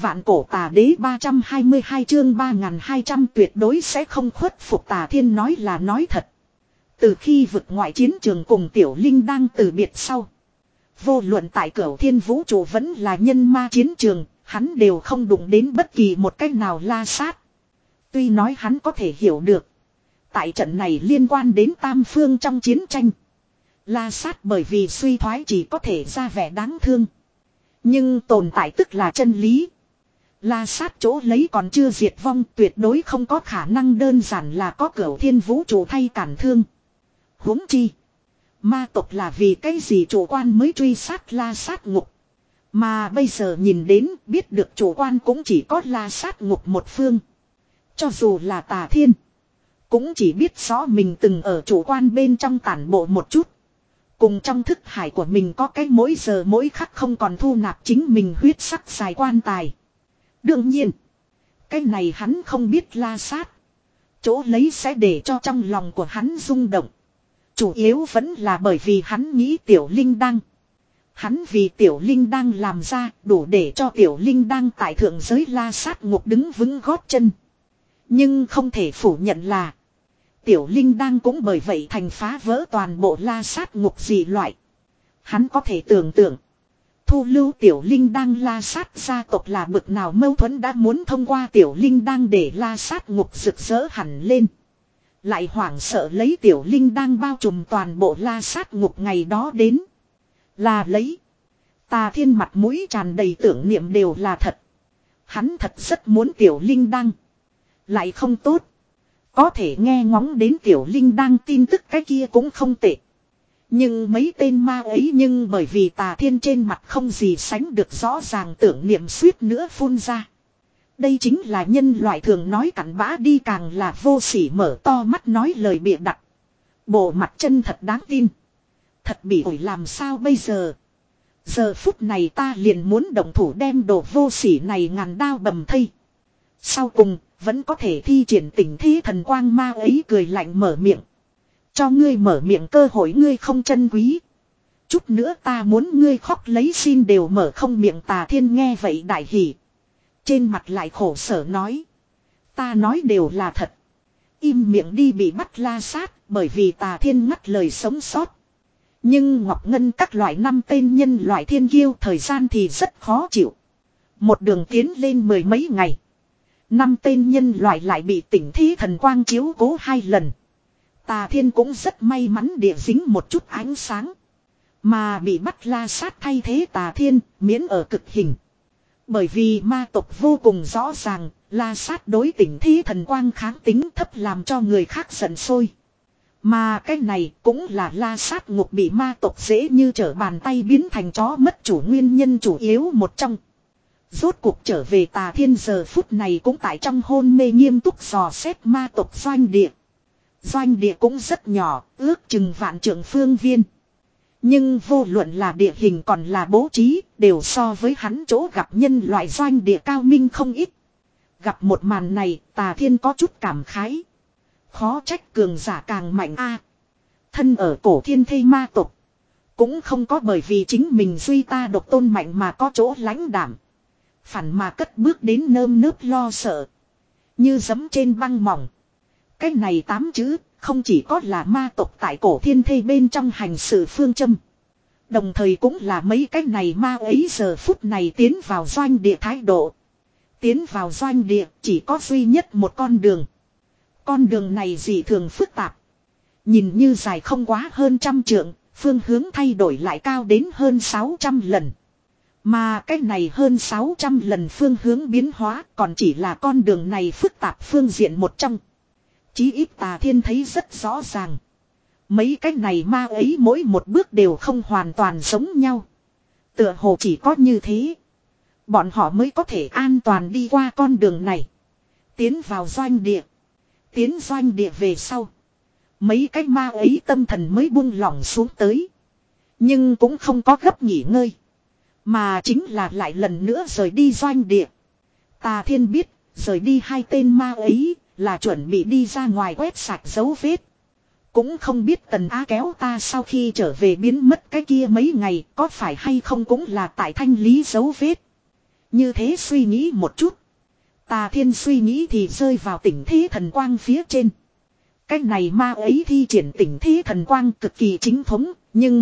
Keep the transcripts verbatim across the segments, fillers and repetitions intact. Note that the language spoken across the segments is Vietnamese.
Vạn cổ tà đế ba trăm hai mươi hai chương ba nghìn hai trăm tuyệt đối sẽ không khuất phục. Tà Thiên nói là nói thật. Từ khi vực ngoại chiến trường cùng Tiểu Linh đang từ biệt sau. Vô luận tại Cửu Thiên vũ trụ vẫn là nhân ma chiến trường, hắn đều không đụng đến bất kỳ một cách nào La Sát. Tuy nói hắn có thể hiểu được. Tại trận này liên quan đến tam phương trong chiến tranh. La Sát bởi vì suy thoái chỉ có thể ra vẻ đáng thương. Nhưng tồn tại tức là chân lý. La Sát chỗ lấy còn chưa diệt vong, tuyệt đối không có khả năng đơn giản là có Cửu Thiên vũ trụ thay cản thương. Huống chi. Ma tộc là vì cái gì chủ quan mới truy sát La Sát ngục. Mà bây giờ nhìn đến biết được chủ quan cũng chỉ có La Sát ngục một phương. Cho dù là Tà Thiên. Cũng chỉ biết rõ mình từng ở chủ quan bên trong tản bộ một chút. Cùng trong thức hải của mình có cái mỗi giờ mỗi khắc không còn thu nạp chính mình huyết sắc dài quan tài. Đương nhiên. Cái này hắn không biết La Sát. Chỗ lấy sẽ để cho trong lòng của hắn rung động. Chủ yếu vẫn là bởi vì hắn nghĩ Tiểu Linh Đăng. Hắn vì Tiểu Linh Đăng làm ra đủ để cho Tiểu Linh Đăng tại thượng giới La Sát ngục đứng vững gót chân. Nhưng không thể phủ nhận là Tiểu Linh Đăng cũng bởi vậy thành phá vỡ toàn bộ La Sát ngục dị loại. Hắn có thể tưởng tượng. Thu lưu Tiểu Linh Đăng La Sát gia tộc là bực nào mâu thuẫn đã muốn thông qua Tiểu Linh Đăng để La Sát ngục rực rỡ hẳn lên. Lại hoảng sợ lấy Tiểu Linh Đăng bao trùm toàn bộ La Sát ngục ngày đó đến. Là lấy. Tà Thiên mặt mũi tràn đầy tưởng niệm đều là thật. Hắn thật rất muốn Tiểu Linh Đăng. Lại không tốt. Có thể nghe ngóng đến Tiểu Linh Đăng tin tức cái kia cũng không tệ. Nhưng mấy tên ma ấy nhưng bởi vì Tà Thiên trên mặt không gì sánh được rõ ràng tưởng niệm suýt nữa phun ra. Đây chính là nhân loại thường nói cặn bã đi càng là vô sỉ mở to mắt nói lời bịa đặt. Bộ mặt chân thật đáng tin. Thật bị ổi làm sao bây giờ. Giờ phút này ta liền muốn động thủ đem đồ vô sỉ này ngàn đao bầm thây. Sau cùng vẫn có thể thi triển tỉnh thi thần quang ma ấy cười lạnh mở miệng. Cho ngươi mở miệng cơ hội ngươi không trân quý. Chút nữa ta muốn ngươi khóc lấy xin đều mở không miệng. Tà Thiên nghe vậy đại hỉ. Trên mặt lại khổ sở nói. Ta nói đều là thật. Im miệng đi bị bắt La Sát bởi vì Tà Thiên ngắt lời sống sót. Nhưng Ngọc Ngân các loại năm tên nhân loại thiên kiêu thời gian thì rất khó chịu. Một đường tiến lên mười mấy ngày. Năm tên nhân loại lại bị tỉnh thí thần quang chiếu cố hai lần. Tà Thiên cũng rất may mắn địa dính một chút ánh sáng. Mà bị bắt La Sát thay thế Tà Thiên miễn ở cực hình. Bởi vì ma tộc vô cùng rõ ràng, La Sát đối tỉnh thí thần quang kháng tính thấp làm cho người khác giận sôi. Mà cái này cũng là La Sát ngục bị ma tộc dễ như trở bàn tay biến thành chó mất chủ nguyên nhân chủ yếu một trong. Rốt cuộc trở về Tà Thiên giờ phút này cũng tại trong hôn mê nghiêm túc dò xét ma tộc doanh địa. Doanh địa cũng rất nhỏ, ước chừng vạn trượng phương viên. Nhưng vô luận là địa hình còn là bố trí, đều so với hắn chỗ gặp nhân loại doanh địa cao minh không ít. Gặp một màn này, Tà Thiên có chút cảm khái. Khó trách cường giả càng mạnh a. Thân ở cổ thiên thây ma tộc. Cũng không có bởi vì chính mình duy ta độc tôn mạnh mà có chỗ lãnh đảm. Phản mà cất bước đến nơm nớp lo sợ. Như giấm trên băng mỏng. Cái này tám chữ, không chỉ có là ma tộc tại cổ thiên thây bên trong hành sự phương châm. Đồng thời cũng là mấy cái này ma ấy giờ phút này tiến vào doanh địa thái độ. Tiến vào doanh địa chỉ có duy nhất một con đường. Con đường này dị thường phức tạp. Nhìn như dài không quá hơn trăm trượng, phương hướng thay đổi lại cao đến hơn sáu trăm lần. Mà cái này hơn sáu trăm lần phương hướng biến hóa còn chỉ là con đường này phức tạp phương diện một trong. Chí ít Tà Thiên thấy rất rõ ràng. Mấy cái này ma ấy mỗi một bước đều không hoàn toàn giống nhau. Tựa hồ chỉ có như thế. Bọn họ mới có thể an toàn đi qua con đường này. Tiến vào doanh địa. Tiến doanh địa về sau. Mấy cái ma ấy tâm thần mới buông lỏng xuống tới. Nhưng cũng không có gấp nghỉ ngơi. Mà chính là lại lần nữa rời đi doanh địa. Tà Thiên biết, rời đi hai tên ma ấy, là chuẩn bị đi ra ngoài quét sạch dấu vết. Cũng không biết Tần Á kéo ta sau khi trở về biến mất cái kia mấy ngày, có phải hay không cũng là tại thanh lý dấu vết. Như thế suy nghĩ một chút. Tà Thiên suy nghĩ thì rơi vào tỉnh thế thần quang phía trên. Cách này ma ấy thi triển tỉnh thế thần quang cực kỳ chính thống, nhưng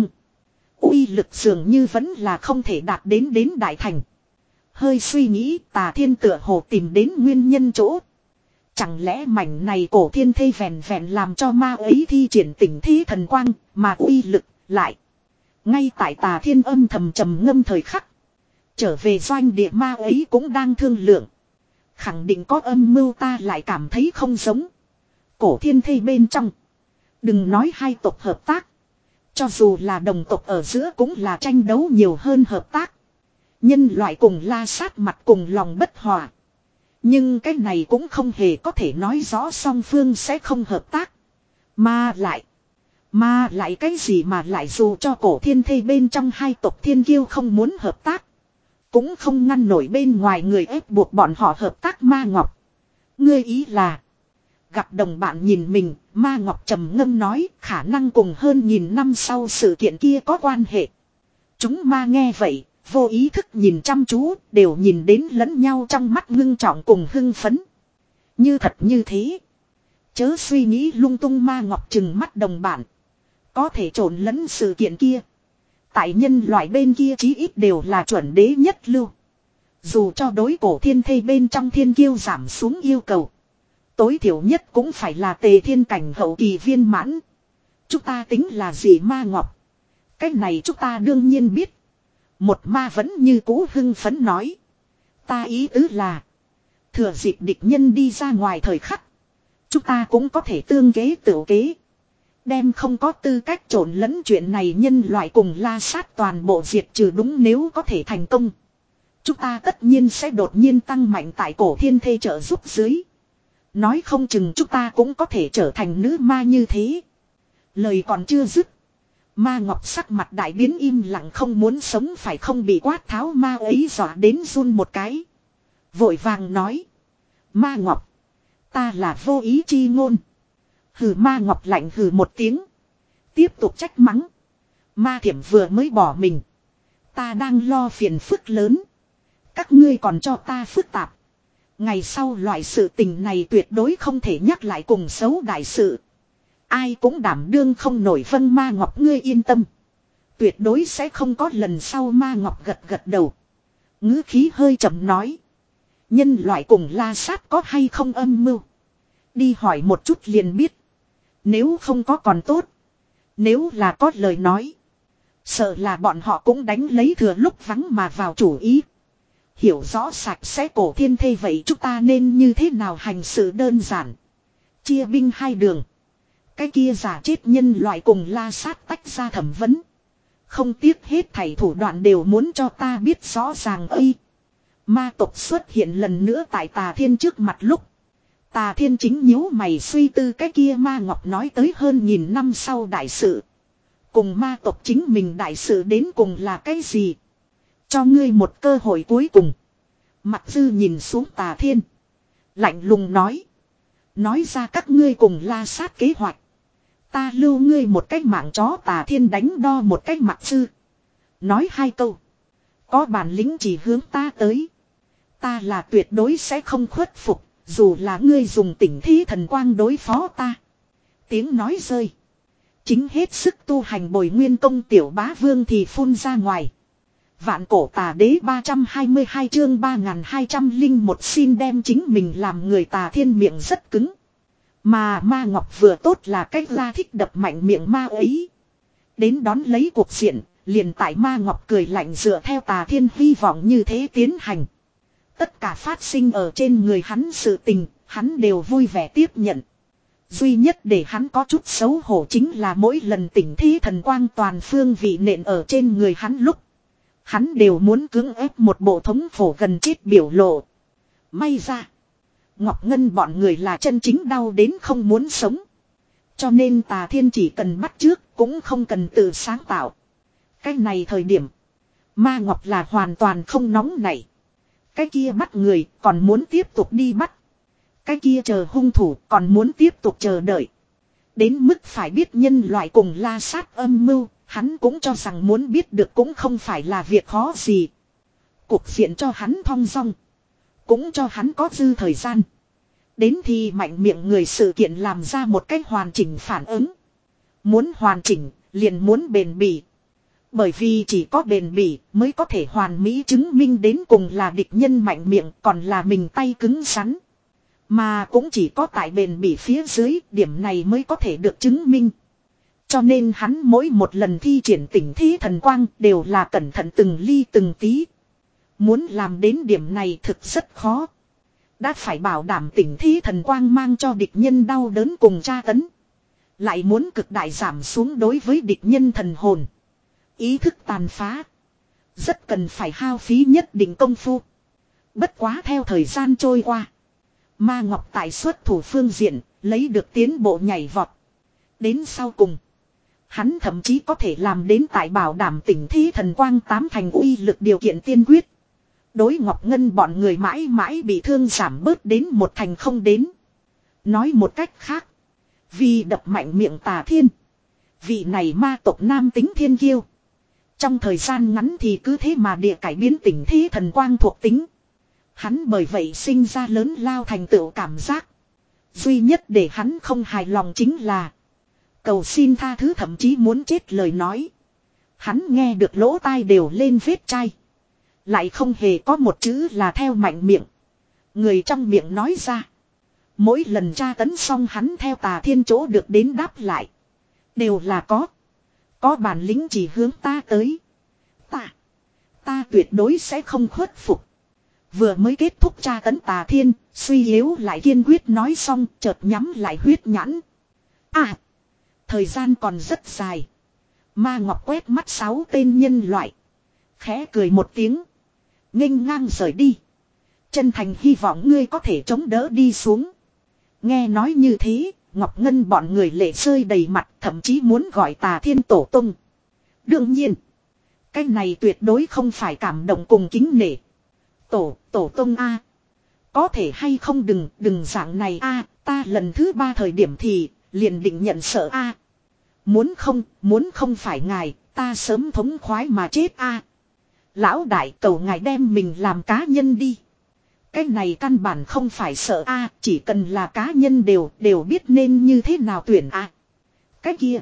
uy lực dường như vẫn là không thể đạt đến đến đại thành. Hơi suy nghĩ, Tà Thiên tựa hồ tìm đến nguyên nhân chỗ. Chẳng lẽ mảnh này cổ thiên thây vẹn vẹn làm cho ma ấy thi triển tỉnh thế thần quang, mà uy lực lại. Ngay tại Tà Thiên âm thầm trầm ngâm thời khắc. Trở về doanh địa ma ấy cũng đang thương lượng. Khẳng định có âm mưu, ta lại cảm thấy không giống. Cổ thiên thây bên trong. Đừng nói hai tộc hợp tác. Cho dù là đồng tộc ở giữa cũng là tranh đấu nhiều hơn hợp tác. Nhân loại cùng la sát mặt cùng lòng bất hòa. Nhưng cái này cũng không hề có thể nói rõ song phương sẽ không hợp tác. Mà lại. Mà lại cái gì mà lại dù cho cổ thiên thây bên trong hai tộc thiên kiêu không muốn hợp tác. Cũng không ngăn nổi bên ngoài người ép buộc bọn họ hợp tác. Ma Ngọc. Ngươi ý là. Gặp đồng bạn nhìn mình, Ma Ngọc trầm ngâm nói khả năng cùng hơn nghìn năm sau sự kiện kia có quan hệ. Chúng ma nghe vậy, vô ý thức nhìn chăm chú, đều nhìn đến lẫn nhau trong mắt ngưng trọng cùng hưng phấn. Như thật như thế. Chớ suy nghĩ lung tung. Ma Ngọc trừng mắt đồng bạn. Có thể trộn lẫn sự kiện kia. Tại nhân loại bên kia chí ít đều là chuẩn đế nhất lưu. Dù cho đối cổ thiên thây bên trong thiên kiêu giảm xuống yêu cầu. Tối thiểu nhất cũng phải là tề thiên cảnh hậu kỳ viên mãn. Chúng ta tính là gì Ma Ngọc? Cái này chúng ta đương nhiên biết. Một ma vẫn như cũ hưng phấn nói. Ta ý tứ là. Thừa dịp địch nhân đi ra ngoài thời khắc. Chúng ta cũng có thể tương kế tửu kế. Đem không có tư cách trộn lẫn chuyện này nhân loại cùng la sát toàn bộ diệt trừ. Đúng, nếu có thể thành công. Chúng ta tất nhiên sẽ đột nhiên tăng mạnh tại cổ thiên thê trợ giúp dưới. Nói không chừng chúng ta cũng có thể trở thành nữ ma như thế. Lời còn chưa dứt. Ma Ngọc sắc mặt đại biến, im lặng không muốn sống phải không bị quát tháo. Ma ấy dọa đến run một cái. Vội vàng nói. Ma Ngọc. Ta là vô ý chi ngôn. Hừ. Ma Ngọc lạnh hừ một tiếng. Tiếp tục trách mắng. Ma Thiểm vừa mới bỏ mình. Ta đang lo phiền phức lớn. Các ngươi còn cho ta phức tạp. Ngày sau loại sự tình này tuyệt đối không thể nhắc lại cùng xấu đại sự. Ai cũng đảm đương không nổi. Vân Ma Ngọc ngươi yên tâm. Tuyệt đối sẽ không có lần sau. Ma Ngọc gật gật đầu. Ngữ khí hơi trầm nói. Nhân loại cùng la sát có hay không âm mưu? Đi hỏi một chút liền biết. Nếu không có còn tốt. Nếu là có lời nói. Sợ là bọn họ cũng đánh lấy thừa lúc vắng mà vào chủ ý. Hiểu rõ sạch sẽ cổ thiên thây vậy chúng ta nên như thế nào hành sự? Đơn giản. Chia binh hai đường. Cái kia giả chết nhân loại cùng la sát tách ra thẩm vấn. Không tiếc hết thảy thủ đoạn đều muốn cho ta biết rõ ràng ơi. Ma tộc xuất hiện lần nữa tại Tà Thiên trước mặt lúc. Tà Thiên chính nhíu mày suy tư cái kia Ma Ngọc nói tới hơn nghìn năm sau đại sự. Cùng ma tộc chính mình đại sự đến cùng là cái gì? Cho ngươi một cơ hội cuối cùng. Mặc Dư nhìn xuống Tà Thiên. Lạnh lùng nói. Nói ra các ngươi cùng la sát kế hoạch. Ta lưu ngươi một cách mạng chó. Tà Thiên đánh đo một cách Mặc Dư. Nói hai câu. Có bản lĩnh chỉ hướng ta tới. Ta là tuyệt đối sẽ không khuất phục. Dù là ngươi dùng tỉnh thí thần quang đối phó ta. Tiếng nói rơi. Chính hết sức tu hành bồi nguyên công tiểu bá vương thì phun ra ngoài. Vạn cổ tà đế ba trăm hai mươi hai chương ba nghìn hai trăm lẻ một xin đem chính mình làm người. Tà Thiên miệng rất cứng. Mà Ma Ngọc vừa tốt là cách ra thích đập mạnh miệng ma ấy. Đến đón lấy cuộc diện, liền tại Ma Ngọc cười lạnh dựa theo Tà Thiên hy vọng như thế tiến hành. Tất cả phát sinh ở trên người hắn sự tình, hắn đều vui vẻ tiếp nhận. Duy nhất để hắn có chút xấu hổ chính là mỗi lần tỉnh thí thần quang toàn phương vị nện ở trên người hắn lúc. Hắn đều muốn cưỡng ép một bộ thống phổ gần chết biểu lộ. May ra. Ngọc Ngân bọn người là chân chính đau đến không muốn sống. Cho nên Tà Thiên chỉ cần bắt trước cũng không cần tự sáng tạo. Cái này thời điểm. Ma Ngọc là hoàn toàn không nóng nảy. Cái kia bắt người còn muốn tiếp tục đi bắt. Cái kia chờ hung thủ còn muốn tiếp tục chờ đợi. Đến mức phải biết nhân loại cùng la sát âm mưu. Hắn cũng cho rằng muốn biết được cũng không phải là việc khó gì. Cục diện cho hắn thong dong. Cũng cho hắn có dư thời gian. Đến thì mạnh miệng người sự kiện làm ra một cách hoàn chỉnh phản ứng. Muốn hoàn chỉnh, liền muốn bền bỉ. Bởi vì chỉ có bền bỉ mới có thể hoàn mỹ chứng minh đến cùng là địch nhân mạnh miệng còn là mình tay cứng rắn. Mà cũng chỉ có tại bền bỉ phía dưới điểm này mới có thể được chứng minh. Cho nên hắn mỗi một lần thi triển tỉnh thí thần quang đều là cẩn thận từng ly từng tí. Muốn làm đến điểm này thực rất khó. Đã phải bảo đảm tỉnh thí thần quang mang cho địch nhân đau đớn cùng tra tấn. Lại muốn cực đại giảm xuống đối với địch nhân thần hồn. Ý thức tàn phá. Rất cần phải hao phí nhất định công phu. Bất quá theo thời gian trôi qua. Ma Ngọc tại xuất thủ phương diện lấy được tiến bộ nhảy vọt. Đến sau cùng. Hắn thậm chí có thể làm đến tại bảo đảm tỉnh thí thần quang tám thành uy lực điều kiện tiên quyết. Đối Ngọc Ngân bọn người mãi mãi bị thương giảm bớt đến một thành không đến. Nói một cách khác. Vì đập mạnh miệng Tà Thiên. Vị này ma tộc nam tính thiên kiêu. Trong thời gian ngắn thì cứ thế mà địa cải biến tỉnh thí thần quang thuộc tính. Hắn bởi vậy sinh ra lớn lao thành tựu cảm giác. Duy nhất để hắn không hài lòng chính là. Cầu xin tha thứ thậm chí muốn chết lời nói. Hắn nghe được lỗ tai đều lên vết chai. Lại không hề có một chữ là theo mạnh miệng. Người trong miệng nói ra. Mỗi lần tra tấn xong hắn theo Tà Thiên chỗ được đến đáp lại. Đều là có. Có bản lĩnh chỉ hướng ta tới. Ta. Ta tuyệt đối sẽ không khuất phục. Vừa mới kết thúc tra tấn Tà Thiên. Suy yếu lại kiên quyết nói xong. Chợt nhắm lại huyết nhãn. À. Thời gian còn rất dài. Ma Ngọc quét mắt sáu tên nhân loại. Khẽ cười một tiếng. Nghênh ngang rời đi. Chân thành hy vọng ngươi có thể chống đỡ đi xuống. Nghe nói như thế, Ngọc Ngân bọn người lệ rơi đầy mặt, thậm chí muốn gọi Tà Thiên tổ tung. Đương nhiên, cái này tuyệt đối không phải cảm động cùng kính nể. Tổ, tổ tung a, có thể hay không đừng, đừng dạng này a, ta lần thứ ba thời điểm thì liền định nhận sợ a. Muốn không, muốn không phải ngài, ta sớm thống khoái mà chết a. Lão đại cầu ngài đem mình làm cá nhân đi. Cái này căn bản không phải sợ a, chỉ cần là cá nhân đều đều biết nên như thế nào tuyển a. Cái kia,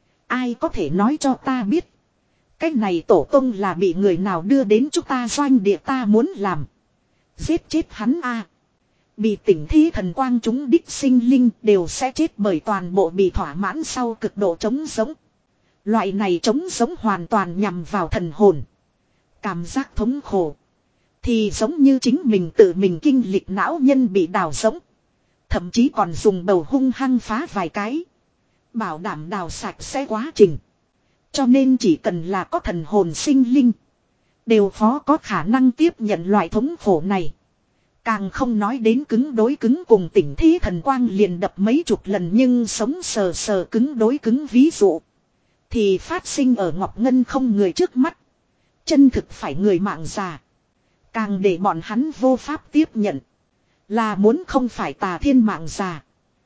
ai có thể nói cho ta biết. Cái này tổ tông là bị người nào đưa đến chúng ta doanh địa ta muốn làm. Giết chết hắn a. Bị tỉnh thí thần quang chúng đích sinh linh đều sẽ chết bởi toàn bộ bị thỏa mãn sau cực độ trống sống. Loại này trống sống hoàn toàn nhằm vào thần hồn. Cảm giác thống khổ. Thì giống như chính mình tự mình kinh lịch não nhân bị đào sống. Thậm chí còn dùng bầu hung hăng phá vài cái. Bảo đảm đào sạch sẽ quá trình. Cho nên chỉ cần là có thần hồn sinh linh. Đều khó có khả năng tiếp nhận loại thống khổ này. Càng không nói đến cứng đối cứng cùng tỉnh thí thần quang liền đập mấy chục lần nhưng sống sờ sờ cứng đối cứng ví dụ. Thì phát sinh ở Ngọc Ngân không người trước mắt. Chân thực phải người mạng già. Càng để bọn hắn vô pháp tiếp nhận. Là muốn không phải Tà Thiên mạng già.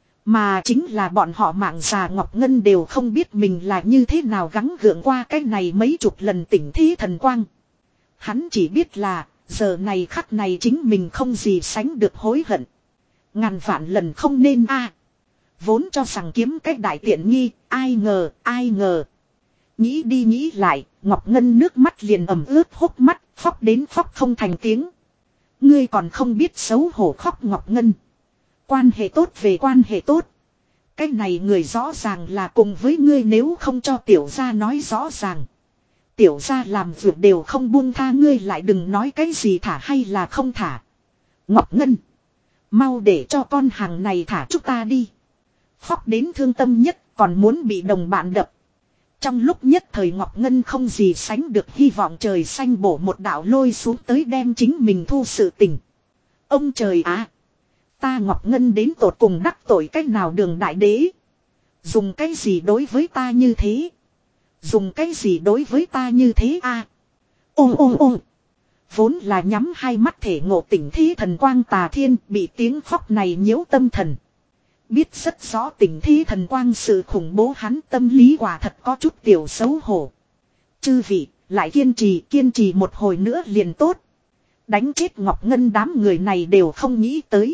Mà chính là bọn họ mạng già Ngọc Ngân đều không biết mình là như thế nào gắng gượng qua cái này mấy chục lần tỉnh thí thần quang. Hắn chỉ biết là giờ này khắc này chính mình không gì sánh được hối hận. Ngàn vạn lần không nên a. Vốn cho rằng kiếm cách đại tiện nghi, ai ngờ, ai ngờ. Nghĩ đi nghĩ lại, Ngọc Ngân nước mắt liền ẩm ướt hốc mắt, khóc đến khóc không thành tiếng. Ngươi còn không biết xấu hổ khóc Ngọc Ngân. Quan hệ tốt về quan hệ tốt. Cái này người rõ ràng là cùng với ngươi nếu không cho tiểu gia nói rõ ràng. Tiểu gia làm việc đều không buông tha ngươi lại đừng nói cái gì thả hay là không thả. Ngọc Ngân. Mau để cho con hàng này thả chúng ta đi. Khóc đến thương tâm nhất còn muốn bị đồng bạn đập. Trong lúc nhất thời Ngọc Ngân không gì sánh được hy vọng trời xanh bổ một đạo lôi xuống tới đem chính mình thu sự tình. Ông trời á! Ta Ngọc Ngân đến tột cùng đắc tội cách nào đường đại đế? Dùng cái gì đối với ta như thế? Dùng cái gì đối với ta như thế a? À? Ô ô ô! Vốn là nhắm hai mắt thể ngộ tỉnh thí thần quang Tà Thiên bị tiếng khóc này nhiễu tâm thần. Biết rất rõ tỉnh thí thần quang sự khủng bố hắn tâm lý quả thật có chút tiểu xấu hổ. Chư vị, lại kiên trì kiên trì một hồi nữa liền tốt. Đánh chết Ngọc Ngân đám người này đều không nghĩ tới.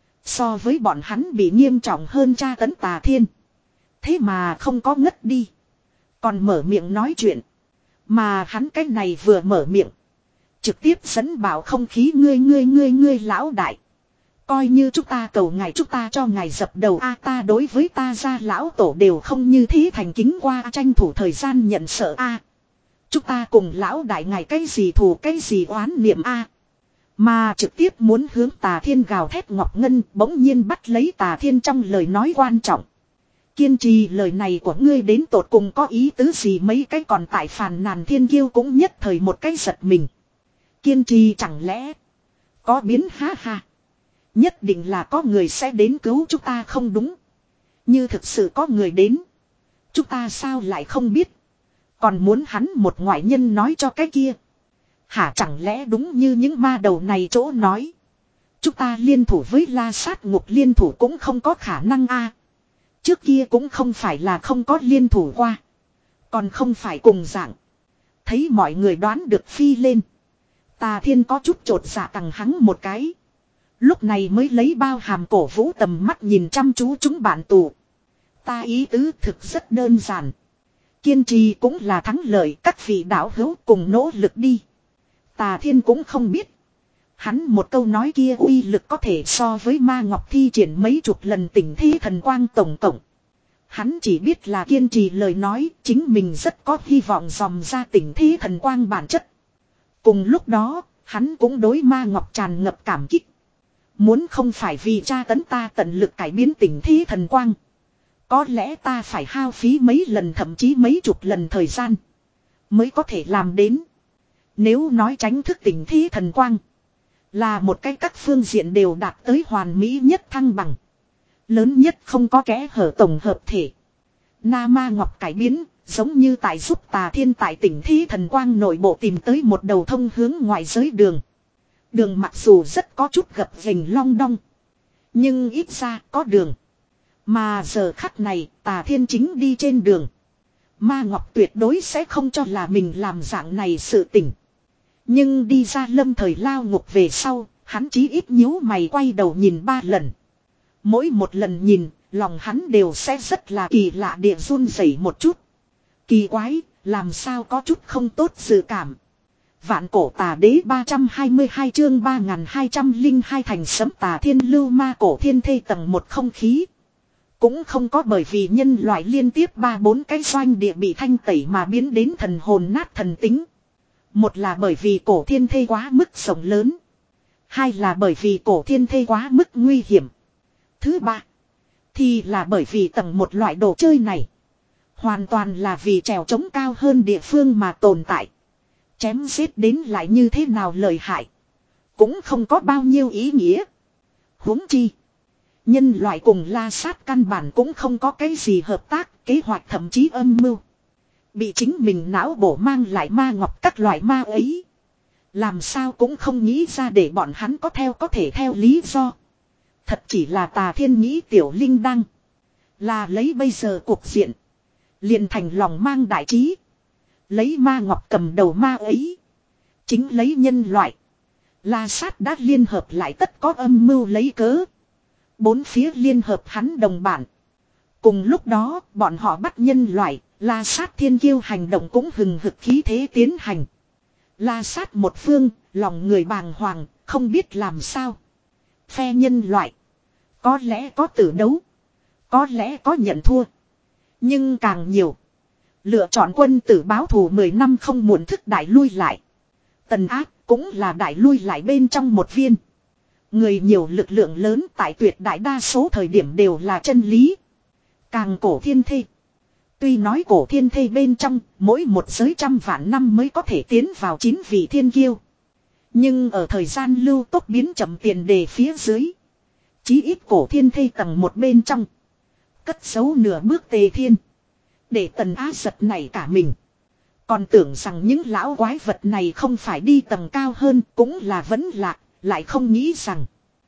So với bọn hắn bị nghiêm trọng hơn tra tấn Tà Thiên. Thế mà không có ngất đi. Còn mở miệng nói chuyện. Mà hắn cái này vừa mở miệng. Trực tiếp dẫn bảo không khí ngươi ngươi ngươi ngươi lão đại. Coi như chúng ta cầu ngài chúng ta cho ngài dập đầu a ta đối với ta gia lão tổ đều không như thế thành kính qua tranh thủ thời gian nhận sợ a. Chúng ta cùng lão đại ngài cái gì thù cái gì oán niệm a. Mà trực tiếp muốn hướng Tà Thiên gào thét Ngọc Ngân bỗng nhiên bắt lấy Tà Thiên trong lời nói quan trọng. Kiên trì lời này của ngươi đến tột cùng có ý tứ gì mấy cái còn tại phàn nàn thiên kiêu cũng nhất thời một cái giật mình. Kiên trì chẳng lẽ có biến ha ha. Nhất định là có người sẽ đến cứu chúng ta không đúng. Như thực sự có người đến. Chúng ta sao lại không biết. Còn muốn hắn một ngoại nhân nói cho cái kia. Hả chẳng lẽ đúng như những ma đầu này chỗ nói. Chúng ta liên thủ với La Sát Ngục liên thủ cũng không có khả năng a. Trước kia cũng không phải là không có liên thủ qua. Còn không phải cùng dạng. Thấy mọi người đoán được phi lên. Tà Thiên có chút trột dạ tằng hắn một cái. Lúc này mới lấy bao hàm cổ vũ tầm mắt nhìn chăm chú chúng bạn tù. Ta ý tứ thực rất đơn giản. Kiên trì cũng là thắng lợi các vị đạo hữu cùng nỗ lực đi. Tà Thiên cũng không biết. Hắn một câu nói kia uy lực có thể so với ma ngọc thi triển mấy chục lần tỉnh thi thần quang tổng tổng. Hắn chỉ biết là kiên trì lời nói chính mình rất có hy vọng dòm ra tỉnh thi thần quang bản chất. Cùng lúc đó hắn cũng đối ma ngọc tràn ngập cảm kích. Muốn không phải vì tra tấn ta tận lực cải biến tỉnh thi thần quang. Có lẽ ta phải hao phí mấy lần thậm chí mấy chục lần thời gian. Mới có thể làm đến. Nếu nói tránh thức tỉnh thi thần quang. Là một cái các phương diện đều đạt tới hoàn mỹ nhất thăng bằng. Lớn nhất không có kẽ hở tổng hợp thể. Na ma ngọc cải biến. Giống như tại giúp Tà Thiên tại tỉnh thi thần quang nội bộ tìm tới một đầu thông hướng ngoại giới đường. Đường mặc dù rất có chút gập ghềnh long đong. Nhưng ít ra có đường. Mà giờ khắc này Tà Thiên chính đi trên đường. Ma Ngọc tuyệt đối sẽ không cho là mình làm dạng này sự tỉnh. Nhưng đi ra lâm thời lao ngục về sau, hắn chí ít nhíu mày quay đầu nhìn ba lần. Mỗi một lần nhìn, lòng hắn đều sẽ rất là kỳ lạ địa run rẩy một chút. Kỳ quái, làm sao có chút không tốt dự cảm. Vạn cổ tà đế ba trăm hai mươi hai chương ba nghìn hai trăm lẻ hai thành sấm Tà Thiên lưu ma cổ thiên thê tầng một không khí. Cũng không có bởi vì nhân loại liên tiếp ba bốn cái doanh địa bị thanh tẩy mà biến đến thần hồn nát thần tính. Một là bởi vì cổ thiên thê quá mức rộng lớn. Hai là bởi vì cổ thiên thê quá mức nguy hiểm. Thứ ba thì là bởi vì tầng một loại đồ chơi này. Hoàn toàn là vì trèo trống cao hơn địa phương mà tồn tại. Chém giết đến lại như thế nào lợi hại. Cũng không có bao nhiêu ý nghĩa. Huống chi. Nhân loại cùng La Sát căn bản cũng không có cái gì hợp tác, kế hoạch thậm chí âm mưu. Bị chính mình não bổ mang lại ma ngọc các loại ma ấy. Làm sao cũng không nghĩ ra để bọn hắn có theo có thể theo lý do. Thật chỉ là Tà Thiên nghĩ tiểu linh đăng. Là lấy bây giờ cuộc diện. Liền thành lòng mang đại trí. Lấy ma ngọc cầm đầu ma ấy. Chính lấy nhân loại. La Sát đã liên hợp lại tất có âm mưu lấy cớ. Bốn phía liên hợp hắn đồng bản. Cùng lúc đó bọn họ bắt nhân loại. La Sát thiên kiêu hành động cũng hừng hực khí thế tiến hành. La Sát một phương. Lòng người bàng hoàng. Không biết làm sao. Phe nhân loại. Có lẽ có tử đấu. Có lẽ có nhận thua. Nhưng càng nhiều. Lựa chọn quân tử báo thù mười năm không muộn thức đại lui lại. Tần ác cũng là đại lui lại bên trong một viên. Người nhiều lực lượng lớn tại tuyệt đại đa số thời điểm đều là chân lý. Càng cổ thiên thê. Tuy nói cổ thiên thê bên trong mỗi một giới trăm vạn năm mới có thể tiến vào chín vị thiên kiêu. Nhưng ở thời gian lưu tốc biến chậm tiền đề phía dưới. Chí ít cổ thiên thê tầng một bên trong. Cất giấu nửa bước tề thiên. Để tần á giật này cả mình. Còn tưởng rằng những lão quái vật này không phải đi tầng cao hơn cũng là vẫn lạc. Lại không nghĩ rằng.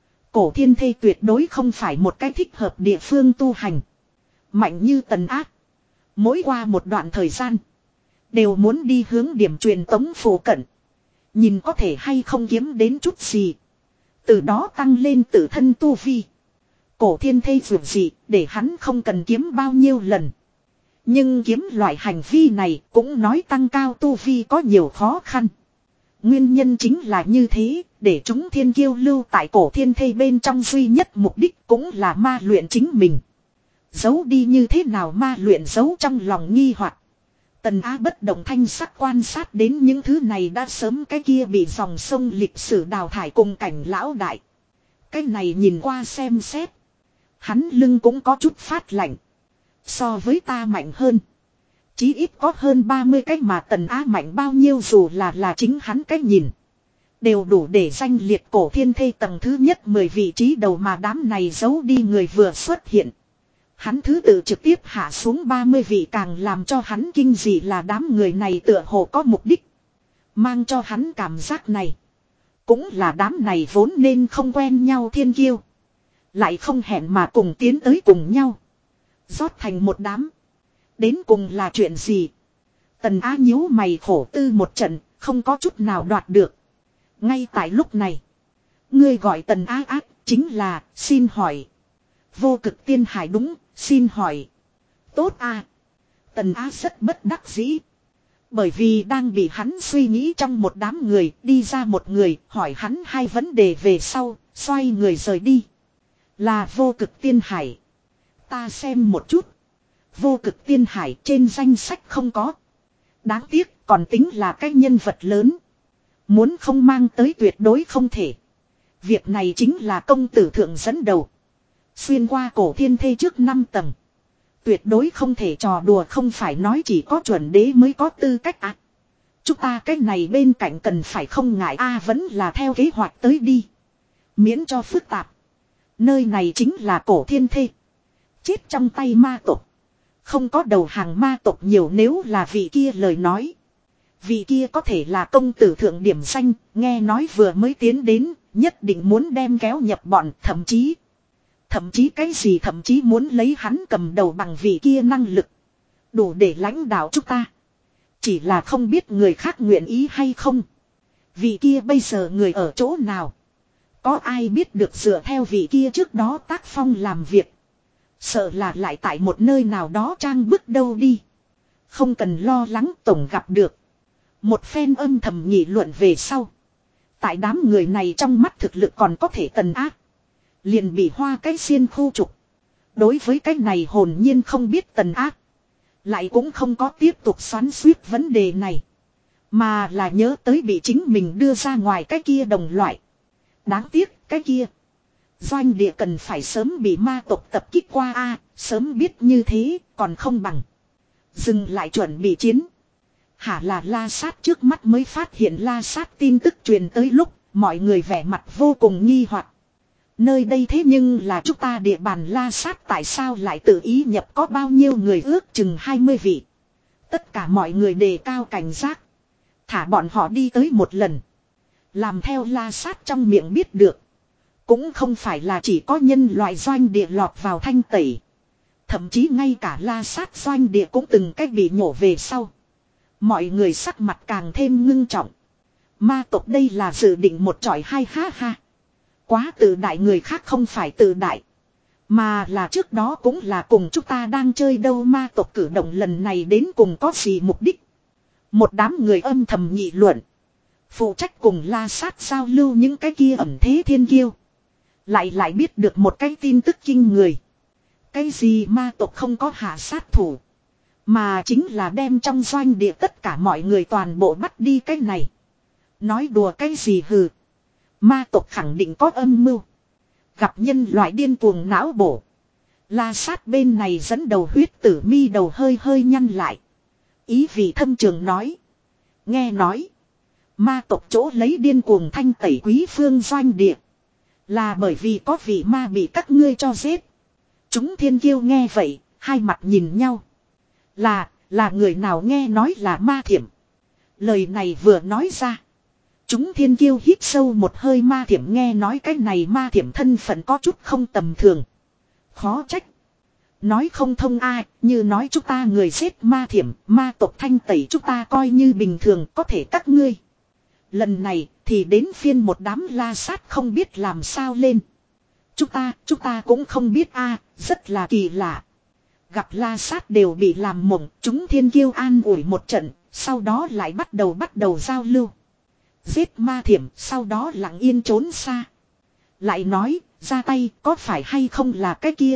Cổ thiên thê tuyệt đối không phải một cái thích hợp địa phương tu hành. Mạnh như tần ác. Mỗi qua một đoạn thời gian. Đều muốn đi hướng điểm truyền tống phổ cận. Nhìn có thể hay không kiếm đến chút gì. Từ đó tăng lên tự thân tu vi. Cổ thiên thây vượt gì để hắn không cần kiếm bao nhiêu lần. Nhưng kiếm loại hành vi này cũng nói tăng cao tu vi có nhiều khó khăn. Nguyên nhân chính là như thế, để chúng thiên kiêu lưu tại cổ thiên thây bên trong duy nhất mục đích cũng là ma luyện chính mình. Giấu đi như thế nào ma luyện giấu trong lòng nghi hoặc. Tần Á bất động thanh sắc quan sát đến những thứ này đã sớm cái kia bị dòng sông lịch sử đào thải cùng cảnh lão đại. Cái này nhìn qua xem xét. Hắn lưng cũng có chút phát lạnh. So với ta mạnh hơn. Chí ít có hơn ba mươi cái mà Tần Á mạnh bao nhiêu dù là là chính hắn cái nhìn. Đều đủ để danh liệt cổ thiên thây tầng thứ nhất mười vị trí đầu mà đám này giấu đi người vừa xuất hiện. Hắn thứ tự trực tiếp hạ xuống ba mươi vị càng làm cho hắn kinh dị là đám người này tựa hồ có mục đích. Mang cho hắn cảm giác này. Cũng là đám này vốn nên không quen nhau thiên kiêu. Lại không hẹn mà cùng tiến tới cùng nhau. Rót thành một đám. Đến cùng là chuyện gì? Tần Á nhíu mày khổ tư một trận, không có chút nào đoạt được. Ngay tại lúc này. Ngươi gọi Tần Á ác chính là, xin hỏi. Vô cực tiên hải đúng, xin hỏi. Tốt à. Tần Á rất bất đắc dĩ. Bởi vì đang bị hắn suy nghĩ trong một đám người, đi ra một người, hỏi hắn hai vấn đề về sau, xoay người rời đi. Là vô cực tiên hải. Ta xem một chút. Vô cực tiên hải trên danh sách không có. Đáng tiếc còn tính là cái nhân vật lớn. Muốn không mang tới tuyệt đối không thể. Việc này chính là công tử thượng dẫn đầu. Xuyên qua cổ thiên thê trước năm tầng. Tuyệt đối không thể trò đùa không phải nói chỉ có chuẩn đế mới có tư cách à. Chúng ta cái này bên cạnh cần phải không ngại a à, vẫn là theo kế hoạch tới đi. Miễn cho phức tạp. Nơi này chính là cổ thiên thê. Chết trong tay ma tộc. Không có đầu hàng ma tộc nhiều nếu là vị kia lời nói. Vị kia có thể là công tử thượng điểm xanh, nghe nói vừa mới tiến đến, nhất định muốn đem kéo nhập bọn thậm chí. Thậm chí cái gì thậm chí muốn lấy hắn cầm đầu bằng vị kia năng lực. Đủ để lãnh đạo chúng ta. Chỉ là không biết người khác nguyện ý hay không. Vị kia bây giờ người ở chỗ nào. Có ai biết được dựa theo vị kia trước đó tác phong làm việc. Sợ là lại tại một nơi nào đó trang bức đâu đi. Không cần lo lắng tổng gặp được. Một phen âm thầm nghị luận về sau. Tại đám người này trong mắt thực lực còn có thể Tần Ác. Liền bị hoa cái xiên khu trục. Đối với cái này hồn nhiên không biết Tần Ác. Lại cũng không có tiếp tục xoắn suýt vấn đề này. Mà là nhớ tới bị chính mình đưa ra ngoài cái kia đồng loại. Đáng tiếc cái kia. Doanh địa cần phải sớm bị ma tộc tập kích qua a sớm biết như thế còn không bằng. Dừng lại chuẩn bị chiến. Hả là La Sát trước mắt mới phát hiện La Sát tin tức truyền tới lúc mọi người vẻ mặt vô cùng nghi hoặc. Nơi đây thế nhưng là chúng ta địa bàn La Sát tại sao lại tự ý nhập có bao nhiêu người ước chừng hai mươi vị. Tất cả mọi người đề cao cảnh giác. Thả bọn họ đi tới một lần. Làm theo La Sát trong miệng biết được. Cũng không phải là chỉ có nhân loại doanh địa lọt vào thanh tẩy. Thậm chí ngay cả La Sát doanh địa cũng từng cách bị nhổ về sau. Mọi người sắc mặt càng thêm ngưng trọng. Ma tộc đây là dự định một trọi hai ha ha. Quá tự đại người khác không phải tự đại. Mà là trước đó cũng là cùng chúng ta đang chơi đâu ma tộc cử động lần này đến cùng có gì mục đích. Một đám người âm thầm nghị luận. Phụ trách cùng La Sát giao lưu những cái kia ẩn thế thiên kiêu. Lại lại biết được một cái tin tức kinh người. Cái gì ma tộc không có hạ sát thủ. Mà chính là đem trong doanh địa tất cả mọi người toàn bộ bắt đi cái này. Nói đùa cái gì hừ. Ma tộc khẳng định có âm mưu. Gặp nhân loại điên cuồng não bổ. La Sát bên này dẫn đầu huyết tử mi đầu hơi hơi nhăn lại. Ý vị thâm trường nói. Nghe nói. Ma tộc chỗ lấy điên cuồng thanh tẩy quý phương doanh địa. Là bởi vì có vị ma bị các ngươi cho giết. Chúng thiên kiêu nghe vậy. Hai mặt nhìn nhau. Là, là người nào nghe nói là ma thiểm. Lời này vừa nói ra. Chúng thiên kiêu hít sâu một hơi ma thiểm nghe nói cái này ma thiểm thân phận có chút không tầm thường. Khó trách. Nói không thông ai, như nói chúng ta người giết ma thiểm, ma tộc thanh tẩy chúng ta coi như bình thường có thể các ngươi. Lần này thì đến phiên một đám la sát không biết làm sao lên. Chúng ta, chúng ta cũng không biết a, rất là kỳ lạ. Gặp la sát đều bị làm mộng, chúng thiên kiêu an ủi một trận, sau đó lại bắt đầu bắt đầu giao lưu. Giết ma thiểm, sau đó lặng yên trốn xa. Lại nói, ra tay có phải hay không là cái kia?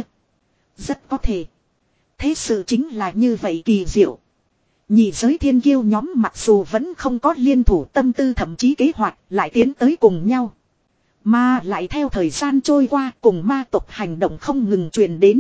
Rất có thể. Thế sự chính là như vậy kỳ diệu. Nhị giới thiên kiêu nhóm mặc dù vẫn không có liên thủ tâm tư thậm chí kế hoạch lại tiến tới cùng nhau. Mà lại theo thời gian trôi qua cùng ma tộc hành động không ngừng truyền đến.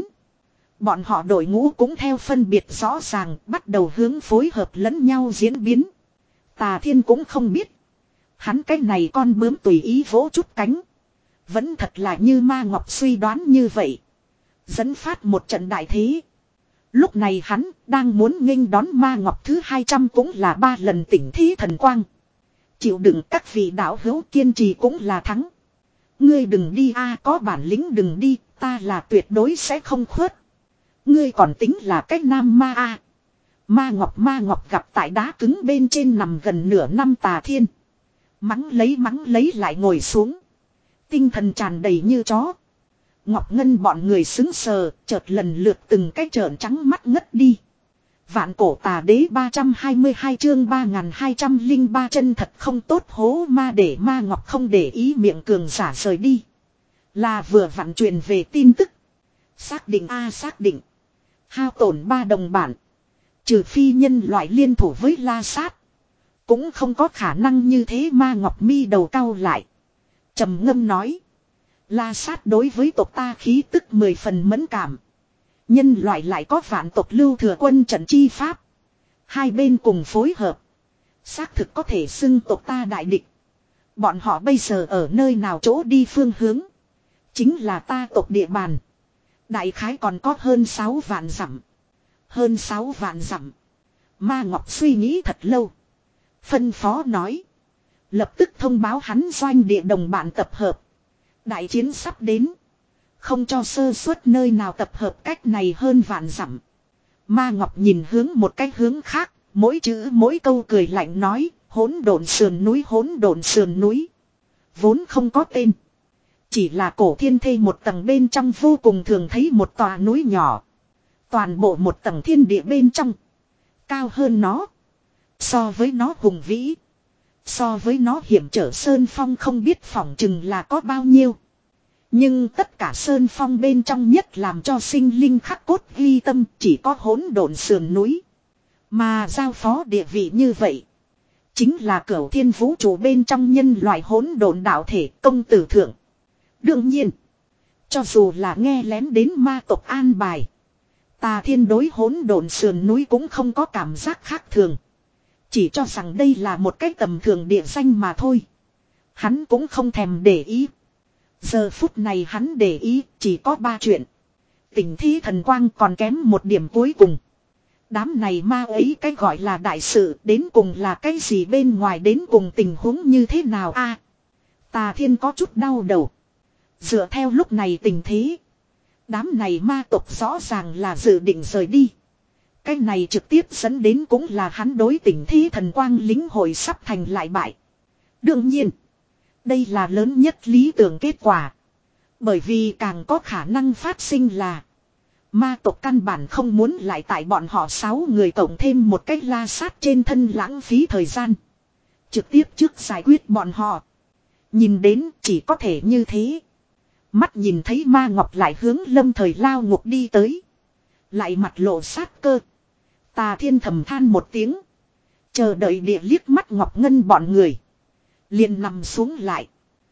Bọn họ đội ngũ cũng theo phân biệt rõ ràng bắt đầu hướng phối hợp lẫn nhau diễn biến. Tà Thiên cũng không biết. Hắn cái này con bướm tùy ý vỗ chút cánh. Vẫn thật là như Ma Ngọc suy đoán như vậy. Dẫn phát một trận đại thế. Lúc này hắn đang muốn nghênh đón Ma Ngọc thứ hai trăm cũng là ba lần tỉnh thí thần quang. Chịu đựng các vị đạo hữu kiên trì cũng là thắng. Ngươi đừng đi a, có bản lĩnh đừng đi, ta là tuyệt đối sẽ không khuất. Ngươi còn tính là cái nam ma a. Ma Ngọc Ma Ngọc gặp tại đá cứng bên trên nằm gần nửa năm Tà Thiên. Mắng lấy mắng lấy lại ngồi xuống. Tinh thần tràn đầy như chó. Ngọc Ngân bọn người xứng sờ, chợt lần lượt từng cái trợn trắng mắt ngất đi. Vạn cổ tà đế ba trăm hai mươi hai chương ba nghìn hai trăm lẻ ba chân thật không tốt hố ma để Ma Ngọc không để ý miệng cường giả rời đi. Là vừa vặn truyền về tin tức. Xác định a xác định. Hao tổn ba đồng bản. Trừ phi nhân loại liên thủ với La Sát. Cũng không có khả năng như thế. Ma Ngọc mi đầu cau lại. Trầm ngâm nói. La Sát đối với tộc ta khí tức mười phần mẫn cảm. Nhân loại lại có vạn tộc lưu thừa quân trận chi pháp. Hai bên cùng phối hợp. Xác thực có thể xưng tộc ta đại địch. Bọn họ bây giờ ở nơi nào chỗ đi phương hướng. Chính là ta tộc địa bàn. Đại khái còn có hơn sáu vạn dặm. Hơn sáu vạn dặm. Ma Ngọc suy nghĩ thật lâu. Phân phó nói. Lập tức thông báo hắn doanh địa đồng bạn tập hợp. Đại chiến sắp đến. Không cho sơ suất nơi nào tập hợp cách này hơn vạn dặm. Ma Ngọc nhìn hướng một cái hướng khác. Mỗi chữ mỗi câu cười lạnh nói. Hỗn độn sườn núi hỗn độn sườn núi. Vốn không có tên. Chỉ là cổ thiên thê một tầng bên trong vô cùng thường thấy một tòa núi nhỏ. Toàn bộ một tầng thiên địa bên trong. Cao hơn nó. So với nó hùng vĩ. So với nó hiểm trở sơn phong không biết phỏng chừng là có bao nhiêu. Nhưng tất cả sơn phong bên trong nhất làm cho sinh linh khắc cốt ghi tâm chỉ có hỗn độn sườn núi. Mà giao phó địa vị như vậy. Chính là cửu thiên vũ trụ bên trong nhân loại hỗn độn đạo thể công tử thượng. Đương nhiên. Cho dù là nghe lén đến ma tộc an bài. Tà Thiên đối hỗn độn sườn núi cũng không có cảm giác khác thường. Chỉ cho rằng đây là một cái tầm thường địa danh mà thôi. Hắn cũng không thèm để ý. Giờ phút này hắn để ý chỉ có ba chuyện. Tỉnh thí thần quang còn kém một điểm cuối cùng. Đám này ma ấy cái gọi là đại sự đến cùng là cái gì bên ngoài đến cùng tình huống như thế nào a? À, Tà Thiên có chút đau đầu. Dựa theo lúc này tình thế. Đám này ma tộc rõ ràng là dự định rời đi. Cái này trực tiếp dẫn đến cũng là hắn đối tỉnh thí thần quang lính hội sắp thành lại bại. Đương nhiên. Đây là lớn nhất lý tưởng kết quả. Bởi vì càng có khả năng phát sinh là. Ma tộc căn bản không muốn lại tại bọn họ sáu người cộng thêm một cách La Sát trên thân lãng phí thời gian. Trực tiếp trước giải quyết bọn họ. Nhìn đến chỉ có thể như thế. Mắt nhìn thấy Ma Ngọc lại hướng Lâm Thời lao ngục đi tới. Lại mặt lộ sát cơ. Tà Thiên thầm than một tiếng. Chờ đợi địa liếc mắt Ngọc Ngân bọn người. Liền nằm xuống lại.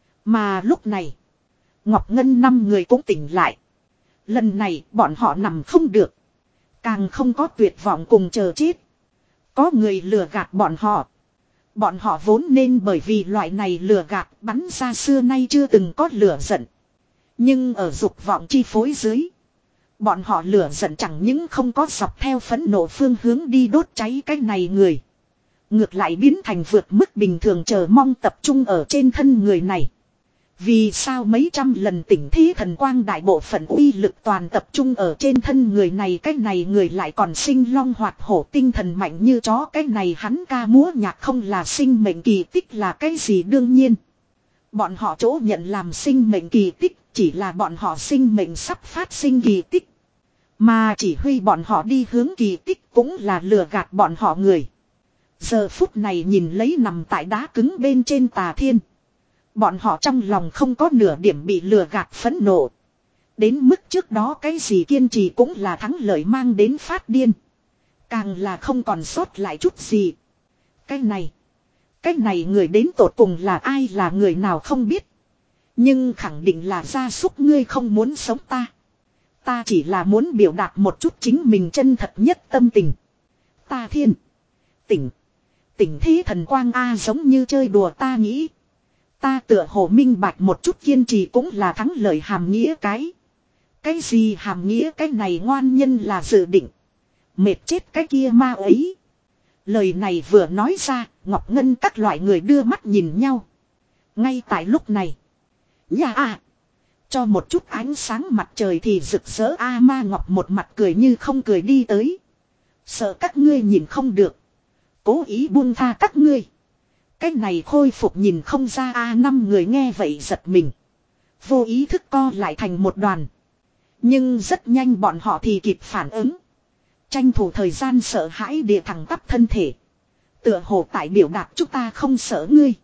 Mà lúc này. Ngọc Ngân năm người cũng tỉnh lại. Lần này bọn họ nằm không được. Càng không có tuyệt vọng cùng chờ chết. Có người lừa gạt bọn họ. Bọn họ vốn nên bởi vì loại này lừa gạt bắn ra xưa nay chưa từng có lửa giận. Nhưng ở dục vọng chi phối dưới. Bọn họ lửa giận chẳng những không có dọc theo phẫn nộ phương hướng đi đốt cháy cái này người. Ngược lại biến thành vượt mức bình thường chờ mong tập trung ở trên thân người này. Vì sao mấy trăm lần tỉnh thí thần quang đại bộ phận uy lực toàn tập trung ở trên thân người này, cái này người lại còn sinh long hoạt hổ, tinh thần mạnh như chó, cái này hắn ca múa nhạc không là sinh mệnh kỳ tích là cái gì? Đương nhiên bọn họ chỗ nhận làm sinh mệnh kỳ tích chỉ là bọn họ sinh mệnh sắp phát sinh kỳ tích, mà chỉ huy bọn họ đi hướng kỳ tích cũng là lừa gạt bọn họ người. Giờ phút này nhìn lấy nằm tại đá cứng bên trên Tà Thiên, bọn họ trong lòng không có nửa điểm bị lừa gạt phẫn nộ. Đến mức trước đó cái gì kiên trì cũng là thắng lợi mang đến phát điên. Càng là không còn sót lại chút gì. Cái này, cái này người đến tột cùng là ai, là người nào không biết. Nhưng khẳng định là gia súc, ngươi không muốn sống ta. Ta chỉ là muốn biểu đạt một chút chính mình chân thật nhất tâm tình. Tà Thiên, tỉnh, tỉnh thí thần quang a, giống như chơi đùa. Ta nghĩ ta tựa hồ minh bạch một chút, kiên trì cũng là thắng lợi hàm nghĩa. Cái Cái gì hàm nghĩa? Cái này ngoan nhân là dự định mệt chết cái kia ma ấy. Lời này vừa nói ra, Ngọc Ngân các loại người đưa mắt nhìn nhau. Ngay tại lúc này, nhà à, cho một chút ánh sáng mặt trời thì rực rỡ a. Ma Ngọc một mặt cười như không cười đi tới. Sợ các ngươi nhìn không được, cố ý buông tha các ngươi. Cái này khôi phục nhìn không ra a. Năm người nghe vậy giật mình, vô ý thức co lại thành một đoàn. Nhưng rất nhanh bọn họ thì kịp phản ứng, tranh thủ thời gian sợ hãi địa thẳng tắp thân thể, tựa hồ tại biểu đạt chúng ta không sợ ngươi.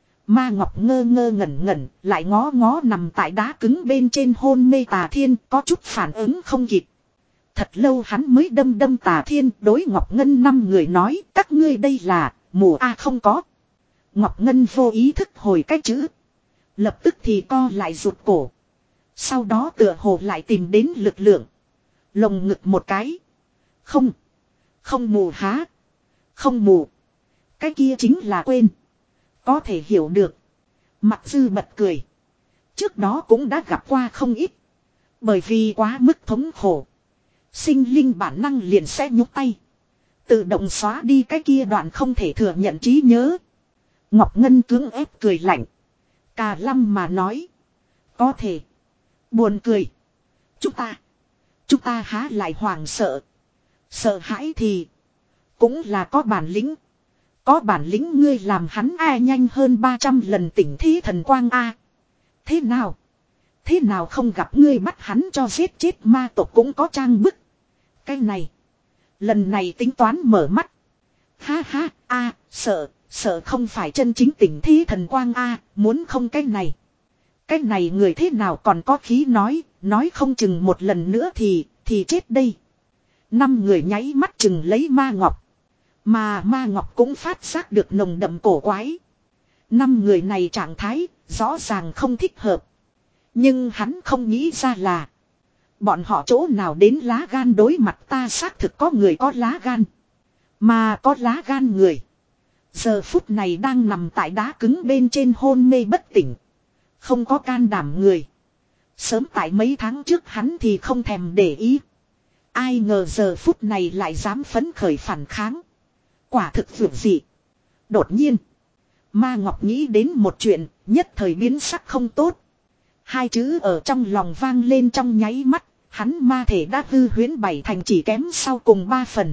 Ma Ngọc ngơ ngơ ngẩn ngẩn, lại ngó ngó nằm tại đá cứng bên trên hôn mê Tà Thiên, có chút phản ứng không kịp. Thật lâu hắn mới đâm đâm Tà Thiên, đối Ngọc Ngân năm người nói, các ngươi đây là mù a? Không có. Ngọc Ngân vô ý thức hồi cái chữ, lập tức thì co lại rụt cổ. Sau đó tựa hồ lại tìm đến lực lượng, lồng ngực một cái. Không, không mù há, không mù. Cái kia chính là quên. Có thể hiểu được. Mặc Dư bật cười. Trước đó cũng đã gặp qua không ít. Bởi vì quá mức thống khổ, sinh linh bản năng liền sẽ nhúc tay, tự động xóa đi cái kia đoạn không thể thừa nhận trí nhớ. Ngọc Ngân cưỡng ép cười lạnh. Cà lâm mà nói, có thể. Buồn cười. Chúng ta, chúng ta há lại hoảng sợ. Sợ hãi thì cũng là có bản lĩnh. Có bản lĩnh ngươi làm hắn ai nhanh hơn ba trăm lần tỉnh thí thần quang a. Thế nào? Thế nào không gặp ngươi bắt hắn cho giết chết ma tộc cũng có trang bức. Cái này, lần này tính toán mở mắt. Ha ha, a, sợ, sợ không phải chân chính tỉnh thí thần quang a, muốn không cái này. Cái này người thế nào còn có khí nói, nói không chừng một lần nữa thì, thì chết đây. Năm người nháy mắt chừng lấy Ma Ngọc. Mà Ma Ngọc cũng phát giác được nồng đậm cổ quái. Năm người này trạng thái rõ ràng không thích hợp. Nhưng hắn không nghĩ ra là bọn họ chỗ nào đến lá gan đối mặt ta. Xác thực có người có lá gan. Mà có lá gan người, giờ phút này đang nằm tại đá cứng bên trên hôn mê bất tỉnh, không có can đảm người, sớm tại mấy tháng trước hắn thì không thèm để ý. Ai ngờ giờ phút này lại dám phấn khởi phản kháng. Quả thực vượt dị. Đột nhiên, Ma Ngọc nghĩ đến một chuyện, nhất thời biến sắc không tốt. Hai chữ ở trong lòng vang lên trong nháy mắt, hắn ma thể đã hư huyễn bảy thành, chỉ kém sau cùng ba phần.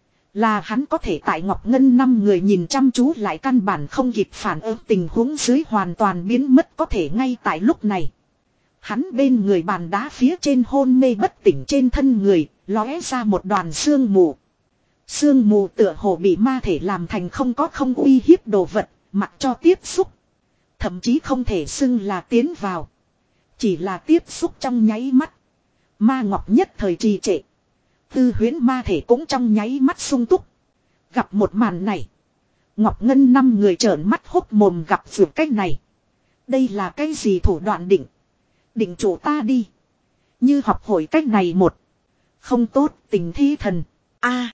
Là hắn có thể tại Ngọc Ngân năm người nhìn chăm chú lại căn bản không kịp phản ứng tình huống dưới hoàn toàn biến mất. Có thể ngay tại lúc này, hắn bên người bàn đá phía trên hôn mê bất tỉnh trên thân người, lóe ra một đoàn sương mù. Sương mù tựa hồ bị ma thể làm thành không có không uy hiếp đồ vật, mặc cho tiếp xúc. Thậm chí không thể xưng là tiến vào, chỉ là tiếp xúc trong nháy mắt. Ma Ngọc nhất thời trì trệ. Tư huyễn ma thể cũng trong nháy mắt sung túc. Gặp một màn này, Ngọc Ngân năm người trợn mắt hốt mồm. Gặp vượt cách này, đây là cái gì thủ đoạn định định chủ ta đi. Như học hội cách này một không tốt. Tình thi thần a.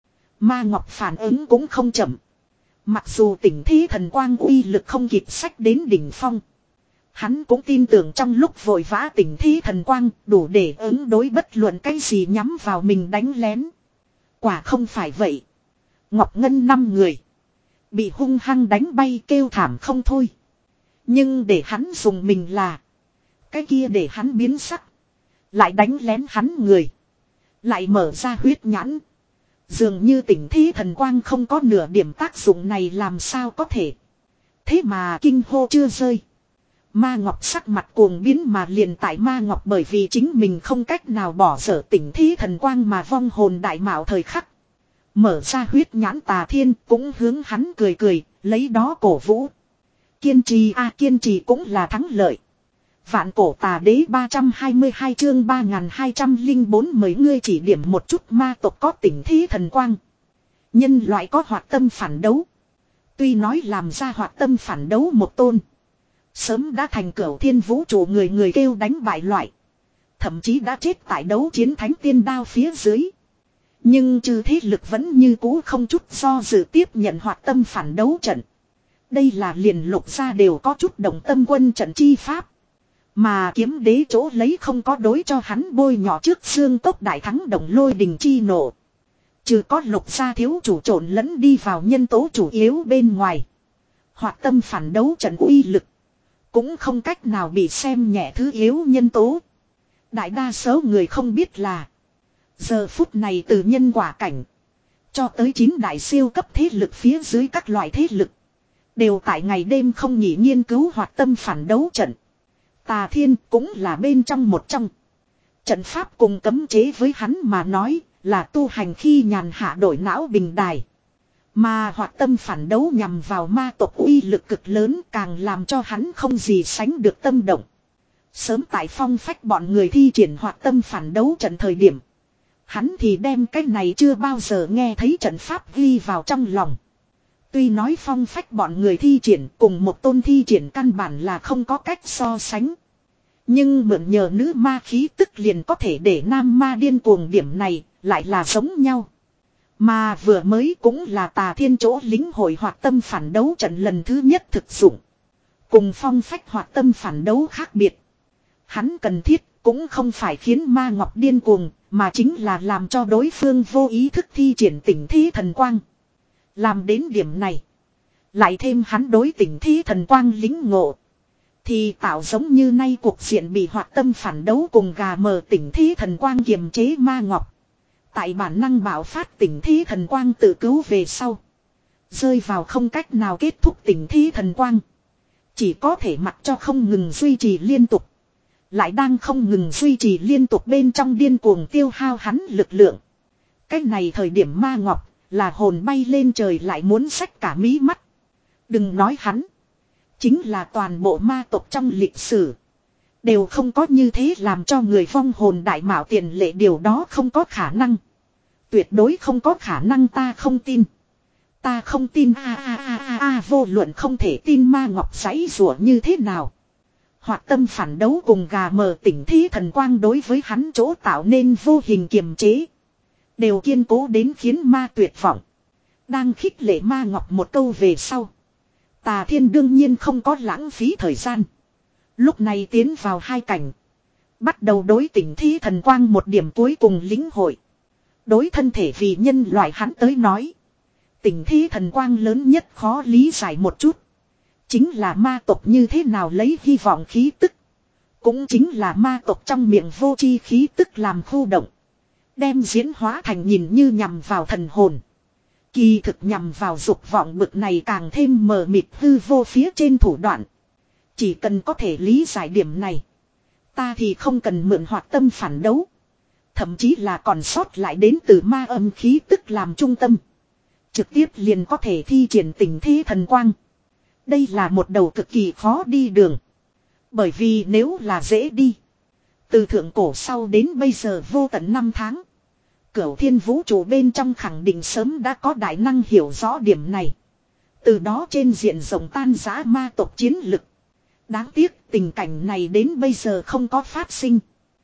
Ma Ngọc phản ứng cũng không chậm. Mặc dù tình thi thần quang uy lực không kịp sách đến đỉnh phong, hắn cũng tin tưởng trong lúc vội vã tình thi thần quang đủ để ứng đối bất luận cái gì nhắm vào mình đánh lén. Quả không phải vậy. Ngọc Ngân năm người bị hung hăng đánh bay kêu thảm không thôi. Nhưng để hắn dùng mình là. Cái kia để hắn biến sắc. Lại đánh lén hắn người. Lại mở ra huyết nhãn. Dường như tỉnh thí thần quang không có nửa điểm tác dụng này làm sao có thể. Thế mà kinh hô chưa rơi. Ma Ngọc sắc mặt cuồng biến mà liền tại Ma Ngọc bởi vì chính mình không cách nào bỏ dở tỉnh thí thần quang mà vong hồn đại mạo thời khắc. Mở ra huyết nhãn Tà Thiên cũng hướng hắn cười cười, lấy đó cổ vũ. Kiên trì a kiên trì cũng là thắng lợi. Vạn cổ tà đế ba trăm hai mươi hai chương ba nghìn hai trăm lẻ bốn mấy ngươi chỉ điểm một chút ma tộc có tỉnh thí thần quang. Nhân loại có hoạt tâm phản đấu. Tuy nói làm ra hoạt tâm phản đấu một tôn. Sớm đã thành cửu thiên vũ trụ người người kêu đánh bại loại. Thậm chí đã chết tại đấu chiến thánh tiên đao phía dưới. Nhưng trừ thế lực vẫn như cũ không chút do dự tiếp nhận hoạt tâm phản đấu trận. Đây là liền lục gia đều có chút động tâm quân trận chi pháp. Mà kiếm đế chỗ lấy không có đối cho hắn bôi nhỏ trước xương tốc đại thắng động lôi đình chi nổ. Trừ có lục gia thiếu chủ trộn lẫn đi vào nhân tố chủ yếu bên ngoài. Hoạt tâm phản đấu trận uy lực. Cũng không cách nào bị xem nhẹ thứ yếu nhân tố. Đại đa số người không biết là. Giờ phút này từ nhân quả cảnh. Cho tới chín đại siêu cấp thế lực phía dưới các loại thế lực. Đều tại ngày đêm không nghỉ nghiên cứu hoạt tâm phản đấu trận. Tà Thiên cũng là bên trong một trong. Trận pháp cùng cấm chế với hắn mà nói là tu hành khi nhàn hạ đổi não bình đài. Mà hoạt tâm phản đấu nhằm vào ma tộc uy lực cực lớn càng làm cho hắn không gì sánh được tâm động. Sớm tại Phong Phách bọn người thi triển hoạt tâm phản đấu trận thời điểm. Hắn thì đem cái này chưa bao giờ nghe thấy trận pháp ghi vào trong lòng. Tuy nói Phong Phách bọn người thi triển cùng một tôn thi triển căn bản là không có cách so sánh. Nhưng mượn nhờ nữ ma khí tức liền có thể để nam ma điên cuồng điểm này lại là giống nhau. Mà vừa mới cũng là Tà Thiên chỗ lính hội hoạt tâm phản đấu trận lần thứ nhất thực dụng. Cùng Phong Phách hoạt tâm phản đấu khác biệt. Hắn cần thiết cũng không phải khiến ma ngọc điên cuồng, mà chính là làm cho đối phương vô ý thức thi triển tỉnh thí thần quang. Làm đến điểm này. Lại thêm hắn đối tỉnh thí thần quang lính ngộ. Thì tạo giống như nay cuộc diện bị hoạt tâm phản đấu cùng gà mờ tỉnh thí thần quang kiềm chế ma ngọc. Tại bản năng bạo phát tỉnh thí thần quang tự cứu về sau. Rơi vào không cách nào kết thúc tỉnh thí thần quang. Chỉ có thể mặc cho không ngừng duy trì liên tục. Lại đang không ngừng duy trì liên tục bên trong điên cuồng tiêu hao hắn lực lượng. Cái này thời điểm ma ngọc là hồn bay lên trời lại muốn xách cả mí mắt. Đừng nói hắn. Chính là toàn bộ ma tộc trong lịch sử. Đều không có như thế làm cho người vong hồn đại mạo tiền lệ điều đó không có khả năng. Tuyệt đối không có khả năng ta không tin. Ta không tin a a a a a vô luận không thể tin ma ngọc giãy rủa như thế nào. Hoạt tâm phản đấu cùng gà mờ tỉnh thí thần quang đối với hắn chỗ tạo nên vô hình kiềm chế. Đều kiên cố đến khiến ma tuyệt vọng. Đang khích lệ ma ngọc một câu về sau. Tà Thiên đương nhiên không có lãng phí thời gian. Lúc này tiến vào hai cảnh. Bắt đầu đối tỉnh thí thần quang một điểm cuối cùng lĩnh hội. Đối thân thể vì nhân loại hắn tới nói. Tỉnh thí thần quang lớn nhất khó lý giải một chút. Chính là ma tộc như thế nào lấy hy vọng khí tức. Cũng chính là ma tộc trong miệng vô chi khí tức làm khu động. Đem diễn hóa thành nhìn như nhằm vào thần hồn. Kỳ thực nhằm vào dục vọng bực này càng thêm mờ mịt hư vô phía trên thủ đoạn. Chỉ cần có thể lý giải điểm này. Ta thì không cần mượn hoạt tâm phản đấu. Thậm chí là còn sót lại đến từ ma âm khí tức làm trung tâm. Trực tiếp liền có thể thi triển tình thế thần quang. Đây là một đầu cực kỳ khó đi đường. Bởi vì nếu là dễ đi. Từ thượng cổ sau đến bây giờ vô tận năm tháng. Cửu thiên vũ trụ bên trong khẳng định sớm đã có đại năng hiểu rõ điểm này. Từ đó trên diện rộng tan rã ma tộc chiến lực. Đáng tiếc tình cảnh này đến bây giờ không có phát sinh.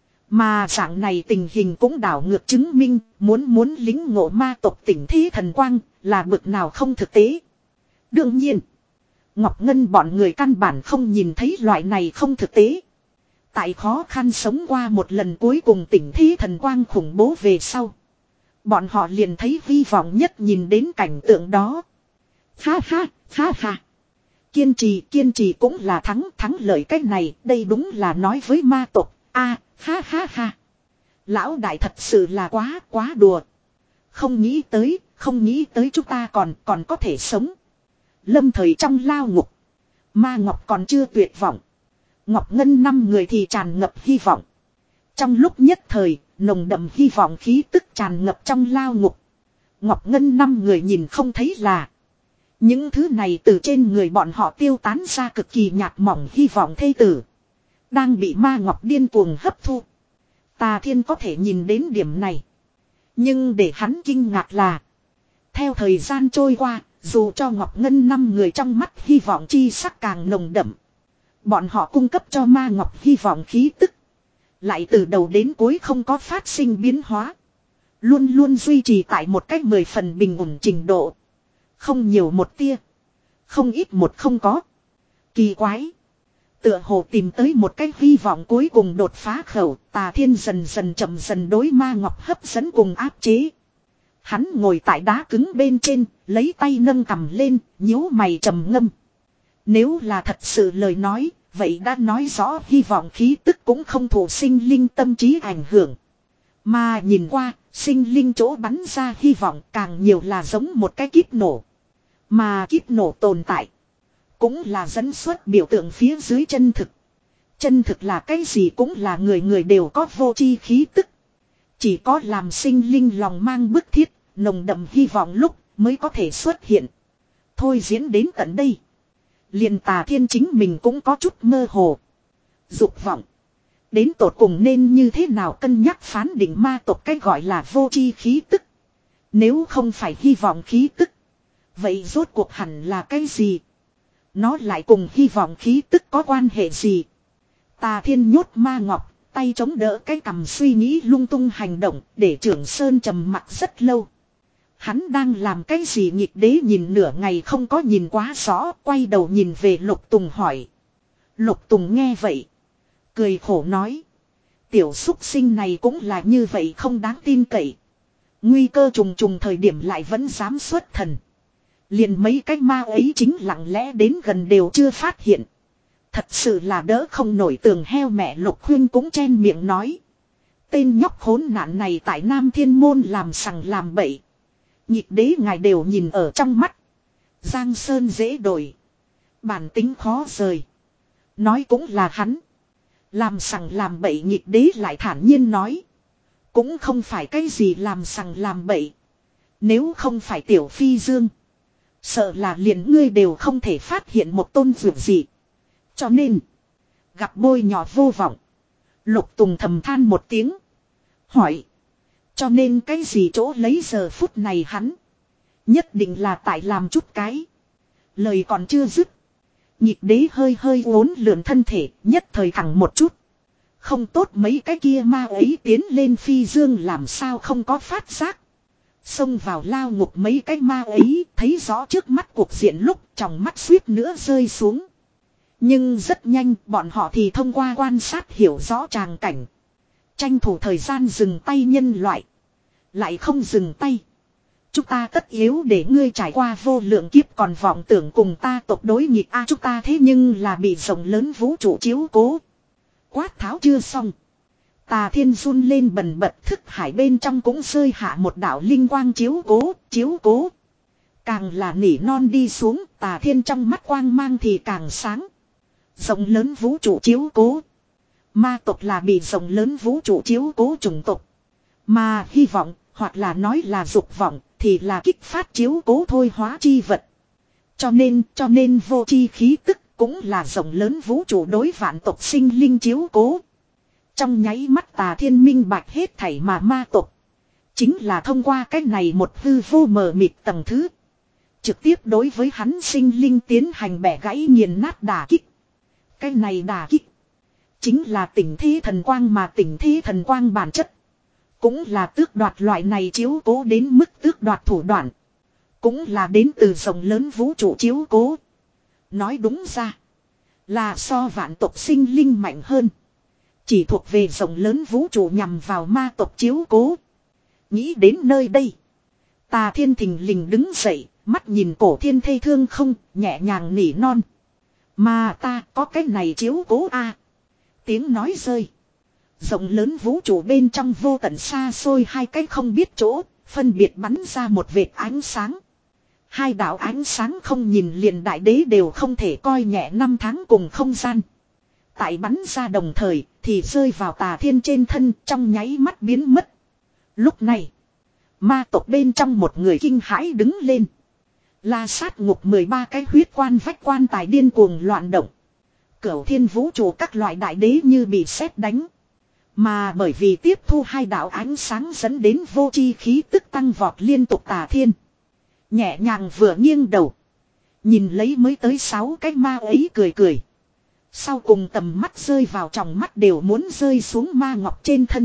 Mà dạng này tình hình cũng đảo ngược chứng minh muốn muốn lính ngộ ma tộc tỉnh thí thần quang là bực nào không thực tế. Đương nhiên, Ngọc Ngân bọn người căn bản không nhìn thấy loại này không thực tế. Tại khó khăn sống qua một lần cuối cùng tỉnh thí thần quang khủng bố về sau. Bọn họ liền thấy hy vọng nhất nhìn đến cảnh tượng đó. Ha ha, ha ha. Kiên trì, kiên trì cũng là thắng, thắng lợi cách này, đây đúng là nói với ma tộc. A, ha ha ha. Lão đại thật sự là quá, quá đùa. Không nghĩ tới, không nghĩ tới chúng ta còn, còn có thể sống. Lâm thời trong lao ngục. Ma Ngọc còn chưa tuyệt vọng. Ngọc Ngân năm người thì tràn ngập hy vọng. Trong lúc nhất thời, nồng đậm hy vọng khí tức tràn ngập trong lao ngục. Ngọc Ngân năm người nhìn không thấy là. Những thứ này từ trên người bọn họ tiêu tán ra cực kỳ nhạt mỏng hy vọng thê tử. Đang bị Ma Ngọc điên cuồng hấp thu. Tà Thiên có thể nhìn đến điểm này. Nhưng để hắn kinh ngạc là. Theo thời gian trôi qua, dù cho Ngọc Ngân năm người trong mắt hy vọng chi sắc càng nồng đậm. Bọn họ cung cấp cho Ma Ngọc hy vọng khí tức. Lại từ đầu đến cuối không có phát sinh biến hóa. Luôn luôn duy trì tại một cách mười phần bình ổn trình độ. Không nhiều một tia. Không ít một không có. Kỳ quái. Tựa hồ tìm tới một cách hy vọng cuối cùng đột phá khẩu. Tà Thiên dần dần chậm dần đối Ma Ngọc hấp dẫn cùng áp chế. Hắn ngồi tại đá cứng bên trên. Lấy tay nâng cầm lên. Nhíu mày trầm ngâm. Nếu là thật sự lời nói. Vậy đã nói rõ hy vọng khí tức cũng không thụ sinh linh tâm trí ảnh hưởng. Mà nhìn qua, sinh linh chỗ bắn ra hy vọng càng nhiều là giống một cái kíp nổ. Mà kíp nổ tồn tại. Cũng là dẫn xuất biểu tượng phía dưới chân thực. Chân thực là cái gì cũng là người người đều có vô tri khí tức. Chỉ có làm sinh linh lòng mang bức thiết, nồng đậm hy vọng lúc mới có thể xuất hiện. Thôi diễn đến tận đây. Liền Tà Thiên chính mình cũng có chút mơ hồ. Dục vọng. Đến tột cùng nên như thế nào cân nhắc phán định ma tộc cái gọi là vô tri khí tức. Nếu không phải hy vọng khí tức. Vậy rốt cuộc hẳn là cái gì? Nó lại cùng hy vọng khí tức có quan hệ gì? Tà Thiên nhốt Ma Ngọc, tay chống đỡ cái cằm suy nghĩ lung tung hành động để Trưởng Sơn trầm mặc rất lâu. Hắn đang làm cái gì nhịp đế nhìn nửa ngày không có nhìn quá rõ, quay đầu nhìn về Lục Tùng hỏi. Lục Tùng nghe vậy. Cười khổ nói. Tiểu xúc sinh này cũng là như vậy không đáng tin cậy. Nguy cơ trùng trùng thời điểm lại vẫn dám xuất thần. Liền mấy cái ma ấy chính lặng lẽ đến gần đều chưa phát hiện. Thật sự là đỡ không nổi tường heo mẹ Lục Khuyên cũng chen miệng nói. Tên nhóc khốn nạn này tại Nam Thiên Môn làm sằng làm bậy. Nhịp đế ngài đều nhìn ở trong mắt. Giang Sơn dễ đổi. Bản tính khó rời. Nói cũng là hắn. Làm sằng làm bậy nhịp đế lại thản nhiên nói. Cũng không phải cái gì làm sằng làm bậy. Nếu không phải Tiểu Phi Dương. Sợ là liền ngươi đều không thể phát hiện một tôn dược gì. Cho nên. Gặp bôi nhỏ vô vọng. Lục Tùng thầm than một tiếng. Hỏi. Cho nên cái gì chỗ lấy giờ phút này hắn. Nhất định là tại làm chút cái. Lời còn chưa dứt. Nhịp đế hơi hơi uốn lượn thân thể nhất thời thẳng một chút. Không tốt mấy cái kia ma ấy tiến lên Phi Dương làm sao không có phát giác. Xông vào lao ngục mấy cái ma ấy thấy rõ trước mắt cuộc diện lúc trong mắt suýt nữa rơi xuống. Nhưng rất nhanh bọn họ thì thông qua quan sát hiểu rõ tràng cảnh. Tranh thủ thời gian dừng tay nhân loại. Lại không dừng tay. Chúng ta tất yếu để ngươi trải qua vô lượng kiếp còn vọng tưởng cùng ta tộc đối nghịch a chúng ta thế nhưng là bị rộng lớn vũ trụ chiếu cố. Quát tháo chưa xong. Tà Thiên run lên bần bật thức hải bên trong cũng rơi hạ một đạo linh quang chiếu cố, chiếu cố. Càng là nỉ non đi xuống Tà Thiên trong mắt quang mang thì càng sáng. Rộng lớn vũ trụ chiếu cố. Ma tộc là bị rộng lớn vũ trụ chiếu cố chủng tộc. Mà hy vọng, hoặc là nói là dục vọng, thì là kích phát chiếu cố thôi hóa chi vật. Cho nên, cho nên vô chi khí tức cũng là rộng lớn vũ trụ đối vạn tộc sinh linh chiếu cố. Trong nháy mắt Tà Thiên minh bạch hết thảy mà ma tộc. Chính là thông qua cách này một hư vô mờ mịt tầng thứ. Trực tiếp đối với hắn sinh linh tiến hành bẻ gãy nghiền nát đả kích. Cái này đả kích. Chính là tỉnh thế thần quang mà tỉnh thế thần quang bản chất. Cũng là tước đoạt loại này chiếu cố đến mức tước đoạt thủ đoạn. Cũng là đến từ rộng lớn vũ trụ chiếu cố. Nói đúng ra. Là so vạn tộc sinh linh mạnh hơn. Chỉ thuộc về rộng lớn vũ trụ nhằm vào ma tộc chiếu cố. Nghĩ đến nơi đây. Tà Thiên thình lình đứng dậy. Mắt nhìn cổ thiên thê thương không. Nhẹ nhàng nỉ non. Mà ta có cái này chiếu cố a. Tiếng nói rơi. Rộng lớn vũ trụ bên trong vô tận xa xôi hai cái không biết chỗ, phân biệt bắn ra một vệt ánh sáng. Hai đạo ánh sáng không nhìn liền đại đế đều không thể coi nhẹ năm tháng cùng không gian. Tại bắn ra đồng thời thì rơi vào Tà Thiên trên thân trong nháy mắt biến mất. Lúc này, ma tộc bên trong một người kinh hãi đứng lên. La sát ngục mười ba cái huyết quan vách quan tài điên cuồng loạn động. Cửu thiên vũ trụ các loại đại đế như bị sét đánh. Mà bởi vì tiếp thu hai đạo ánh sáng dẫn đến vô chi khí tức tăng vọt liên tục Tà Thiên. Nhẹ nhàng vừa nghiêng đầu. Nhìn lấy mới tới sáu cái ma ấy cười cười. Sau cùng tầm mắt rơi vào tròng mắt đều muốn rơi xuống ma ngọc trên thân.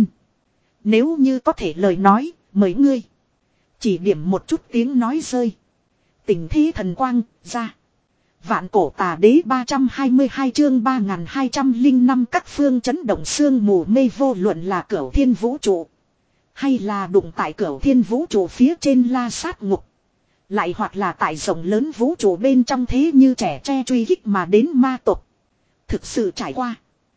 Nếu như có thể lời nói, mời ngươi. Chỉ điểm một chút tiếng nói rơi. Tình thi thần quang, ra. Vạn cổ tà đế ba trăm hai mươi hai chương ba nghìn hai trăm lẻ năm các phương chấn động sương mù mê vô luận là cửu thiên vũ trụ. Hay là đụng tại cửu thiên vũ trụ phía trên la sát ngục. Lại hoặc là tại rộng lớn vũ trụ bên trong thế như trẻ tre truy kích mà đến ma tộc. Thực sự trải qua.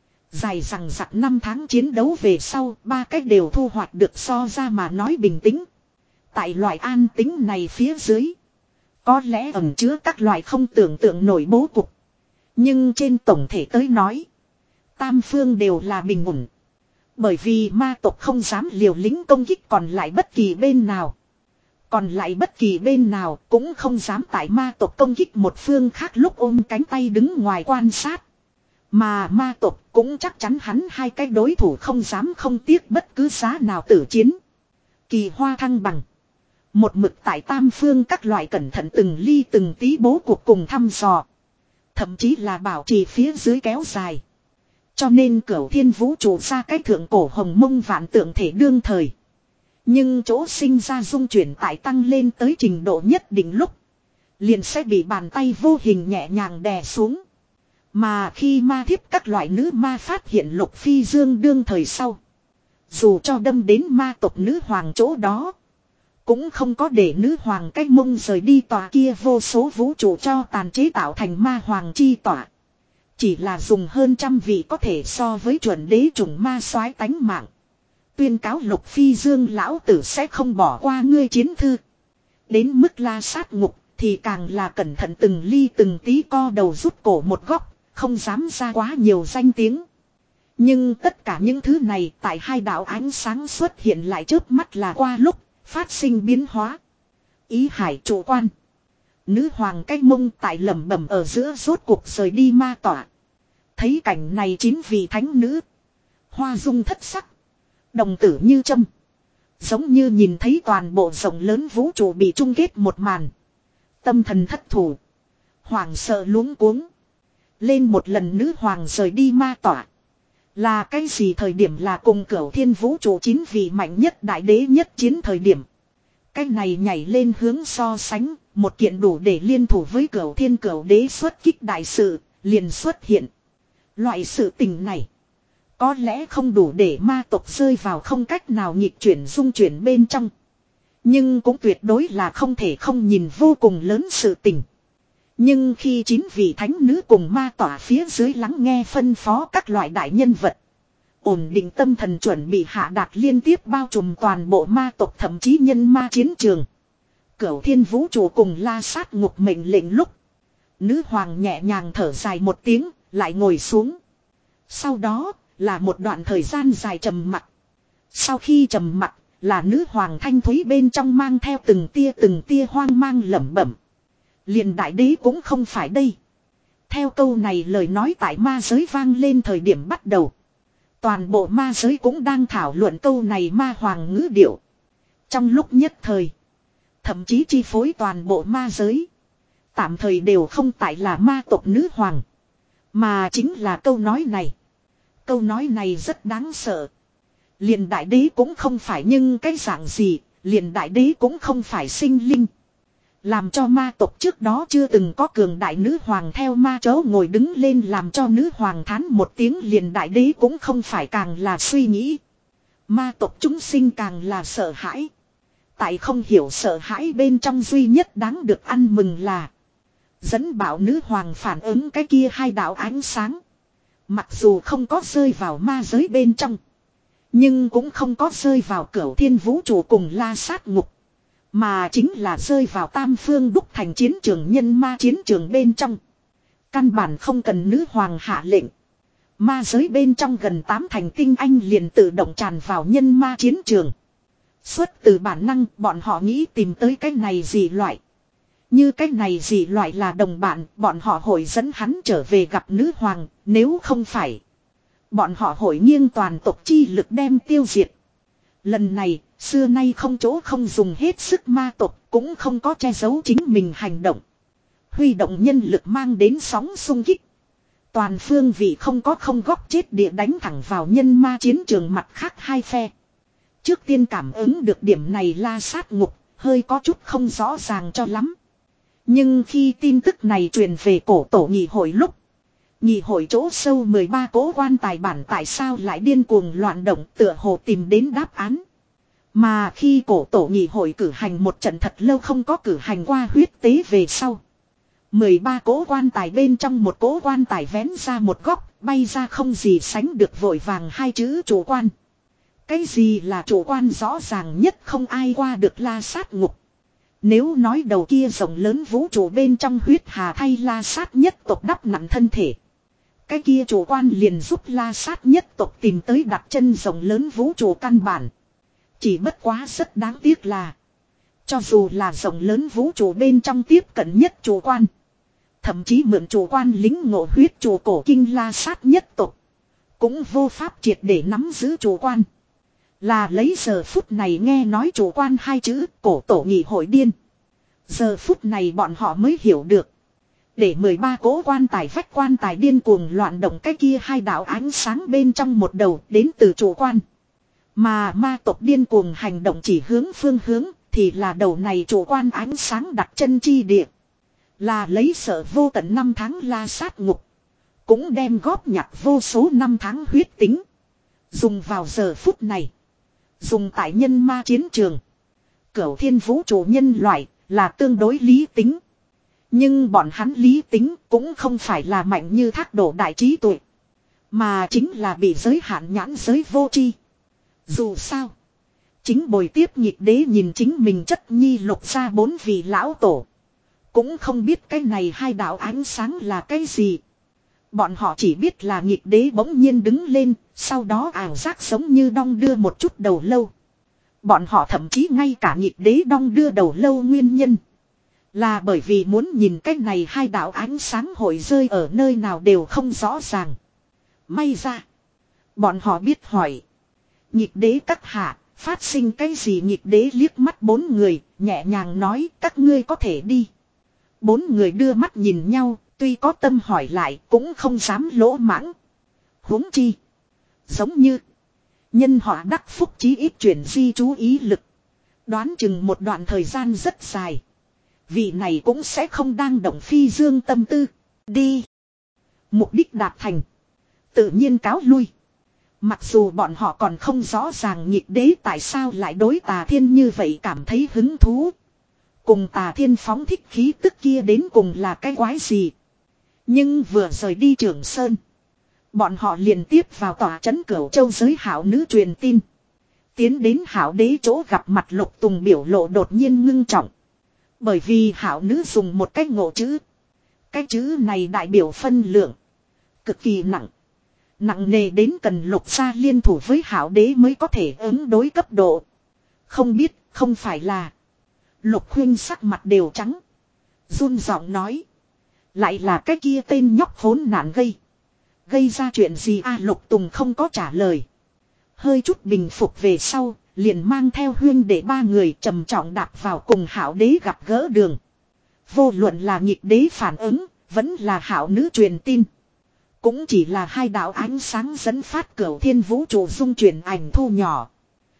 Dài rằng rặc năm tháng chiến đấu về sau, ba cách đều thu hoạch được so ra mà nói bình tĩnh. Tại loại an tính này phía dưới, có lẽ ẩn chứa các loại không tưởng tượng nổi bố cục. Nhưng trên tổng thể tới nói, tam phương đều là bình ổn. Bởi vì ma tộc không dám liều lĩnh công kích còn lại bất kỳ bên nào. Còn lại bất kỳ bên nào cũng không dám tại ma tộc công kích một phương khác lúc ôm cánh tay đứng ngoài quan sát. Mà ma tộc cũng chắc chắn hắn hai cái đối thủ không dám không tiếc bất cứ giá nào tử chiến. Kỳ hoa thăng bằng. Một mực tại tam phương các loại cẩn thận từng ly từng tí bố cuộc cùng thăm dò. Thậm chí là bảo trì phía dưới kéo dài. Cho nên cửu thiên vũ trụ ra cái thượng cổ hồng mông vạn tượng thể đương thời. Nhưng chỗ sinh ra dung chuyển tại tăng lên tới trình độ nhất định lúc. Liền sẽ bị bàn tay vô hình nhẹ nhàng đè xuống. Mà khi ma thiếp các loại nữ ma phát hiện lục phi dương đương thời sau. Dù cho đâm đến ma tộc nữ hoàng chỗ đó. Cũng không có để nữ hoàng cách mông rời đi tòa kia vô số vũ trụ cho tàn chế tạo thành ma hoàng chi tỏa. Chỉ là dùng hơn trăm vị có thể so với chuẩn đế chủng ma soái tánh mạng. Tuyên cáo lục phi dương lão tử sẽ không bỏ qua ngươi chiến thư. Đến mức la sát ngục thì càng là cẩn thận từng ly từng tí co đầu rút cổ một góc. Không dám ra quá nhiều danh tiếng. Nhưng tất cả những thứ này tại hai đạo ánh sáng xuất hiện lại chớp mắt là qua lúc phát sinh biến hóa. Ý hải chủ quan. Nữ hoàng cách mông tại lẩm bẩm ở giữa rốt cuộc rời đi ma tỏa. Thấy cảnh này chín vị thánh nữ. Hoa dung thất sắc. Đồng tử như châm. Giống như nhìn thấy toàn bộ rộng lớn vũ trụ bị chung kết một màn. Tâm thần thất thủ. Hoàng sợ luống cuống. Lên một lần nữ hoàng rời đi ma tỏa. Là cái gì thời điểm là cùng cửu thiên vũ trụ chín vị mạnh nhất đại đế nhất chiến thời điểm. Cái này nhảy lên hướng so sánh. Một kiện đủ để liên thủ với cửu thiên cửu đế xuất kích đại sự. Liền xuất hiện. Loại sự tình này. Có lẽ không đủ để ma tộc rơi vào không cách nào nhịp chuyển dung chuyển bên trong. Nhưng cũng tuyệt đối là không thể không nhìn vô cùng lớn sự tình. Nhưng khi chín vị thánh nữ cùng ma tỏa phía dưới lắng nghe phân phó các loại đại nhân vật. Ổn định tâm thần chuẩn bị hạ đạt liên tiếp bao trùm toàn bộ ma tộc thậm chí nhân ma chiến trường. Cửu thiên vũ trụ cùng la sát ngục mệnh lệnh lúc. Nữ hoàng nhẹ nhàng thở dài một tiếng, lại ngồi xuống. Sau đó là một đoạn thời gian dài trầm mặc. Sau khi trầm mặc là nữ hoàng thanh thúy bên trong mang theo từng tia từng tia hoang mang lẩm bẩm. Liền đại đế cũng không phải đây. Theo câu này lời nói tại ma giới vang lên thời điểm bắt đầu. Toàn bộ ma giới cũng đang thảo luận câu này ma hoàng ngữ điệu. Trong lúc nhất thời. Thậm chí chi phối toàn bộ ma giới. Tạm thời đều không tại là ma tộc nữ hoàng. Mà chính là câu nói này. Câu nói này rất đáng sợ. Liền đại đế cũng không phải nhưng cái dạng gì. Liền đại đế cũng không phải sinh linh. Làm cho ma tộc trước đó chưa từng có cường đại nữ hoàng theo ma chấu ngồi đứng lên làm cho nữ hoàng thán một tiếng liền đại đế cũng không phải càng là suy nghĩ. Ma tộc chúng sinh càng là sợ hãi. Tại không hiểu sợ hãi bên trong duy nhất đáng được ăn mừng là. Dẫn bảo nữ hoàng phản ứng cái kia hai đạo ánh sáng. Mặc dù không có rơi vào ma giới bên trong. Nhưng cũng không có rơi vào cửu thiên vũ trụ cùng la sát ngục. Mà chính là rơi vào tam phương đúc thành chiến trường nhân ma chiến trường bên trong. Căn bản không cần nữ hoàng hạ lệnh. Ma giới bên trong gần tám thành tinh anh liền tự động tràn vào nhân ma chiến trường. Xuất từ bản năng bọn họ nghĩ tìm tới cái này gì loại. Như cái này gì loại là đồng bạn, bọn họ hội dẫn hắn trở về gặp nữ hoàng, nếu không phải. Bọn họ hội nghiêng toàn tộc chi lực đem tiêu diệt. Lần này, xưa nay không chỗ không dùng hết sức ma tộc, cũng không có che giấu chính mình hành động. Huy động nhân lực mang đến sóng xung kích. Toàn phương vị không có không góc chết địa đánh thẳng vào nhân ma chiến trường mặt khác hai phe. Trước tiên cảm ứng được điểm này la sát ngục, hơi có chút không rõ ràng cho lắm. Nhưng khi tin tức này truyền về cổ tổ nghị hội lúc. Nghị hội chỗ sâu mười ba cố quan tài bản tại sao lại điên cuồng loạn động tựa hồ tìm đến đáp án. Mà khi cổ tổ nghị hội cử hành một trận thật lâu không có cử hành qua huyết tế về sau. mười ba cố quan tài bên trong một cố quan tài vén ra một góc, bay ra không gì sánh được vội vàng hai chữ chủ quan. Cái gì là chủ quan rõ ràng nhất không ai qua được la sát ngục. Nếu nói đầu kia rộng lớn vũ trụ bên trong huyết hà thay la sát nhất tộc đắp nặng thân thể. Cái kia chủ quan liền giúp la sát nhất tộc tìm tới đặt chân rộng lớn vũ trụ căn bản. Chỉ bất quá rất đáng tiếc là. Cho dù là rộng lớn vũ trụ bên trong tiếp cận nhất chủ quan. Thậm chí mượn chủ quan lính ngộ huyết chủ cổ kinh la sát nhất tộc. Cũng vô pháp triệt để nắm giữ chủ quan. Là lấy giờ phút này nghe nói chủ quan hai chữ cổ tổ nghị hội điên. Giờ phút này bọn họ mới hiểu được. Để mười ba cố quan tài vách quan tài điên cuồng loạn động cái kia hai đạo ánh sáng bên trong một đầu đến từ chủ quan. Mà ma tộc điên cuồng hành động chỉ hướng phương hướng thì là đầu này chủ quan ánh sáng đặt chân chi địa. Là lấy sợ vô tận năm tháng la sát ngục. Cũng đem góp nhặt vô số năm tháng huyết tính. Dùng vào giờ phút này. Dùng tại nhân ma chiến trường. Cửu thiên vũ trụ nhân loại là tương đối lý tính. Nhưng bọn hắn lý tính cũng không phải là mạnh như thác đổ đại trí tuệ. Mà chính là bị giới hạn nhãn giới vô tri. Dù sao. Chính bồi tiếp nhịp đế nhìn chính mình chất nhi lục ra bốn vị lão tổ. Cũng không biết cái này hai đạo ánh sáng là cái gì. Bọn họ chỉ biết là nhịp đế bỗng nhiên đứng lên. Sau đó ảo giác giống như đong đưa một chút đầu lâu. Bọn họ thậm chí ngay cả nhịp đế đong đưa đầu lâu nguyên nhân. Là bởi vì muốn nhìn cái này hai đạo ánh sáng hội rơi ở nơi nào đều không rõ ràng. May ra. Bọn họ biết hỏi. Nhịp đế các hạ, phát sinh cái gì nhịp đế liếc mắt bốn người, nhẹ nhàng nói các ngươi có thể đi. Bốn người đưa mắt nhìn nhau, tuy có tâm hỏi lại cũng không dám lỗ mãng. Huống chi. Giống như. Nhân họ đắc phúc chí ít chuyển di chú ý lực. Đoán chừng một đoạn thời gian rất dài. Vị này cũng sẽ không đang động phi dương tâm tư. Đi. Mục đích đạt thành. Tự nhiên cáo lui. Mặc dù bọn họ còn không rõ ràng nhịp đế tại sao lại đối tà thiên như vậy cảm thấy hứng thú. Cùng tà thiên phóng thích khí tức kia đến cùng là cái quái gì. Nhưng vừa rời đi Trường Sơn. Bọn họ liền tiếp vào tòa trấn Cửu Châu giới hảo nữ truyền tin. Tiến đến hảo đế chỗ gặp mặt Lục Tùng biểu lộ đột nhiên ngưng trọng. Bởi vì hảo nữ dùng một cái ngộ chữ. Cái chữ này đại biểu phân lượng. Cực kỳ nặng. Nặng nề đến cần Lục gia liên thủ với hảo đế mới có thể ứng đối cấp độ. Không biết không phải là. Lục huynh sắc mặt đều trắng. Run giọng nói. Lại là cái kia tên nhóc hỗn nạn gây. Gây ra chuyện gì a Lục Tùng không có trả lời. Hơi chút bình phục về sau, liền mang theo huyên để ba người trầm trọng đạp vào cùng hảo đế gặp gỡ đường. Vô luận là nhịp đế phản ứng, vẫn là hảo nữ truyền tin. Cũng chỉ là hai đạo ánh sáng dẫn phát cửu thiên vũ trụ dung chuyển ảnh thu nhỏ.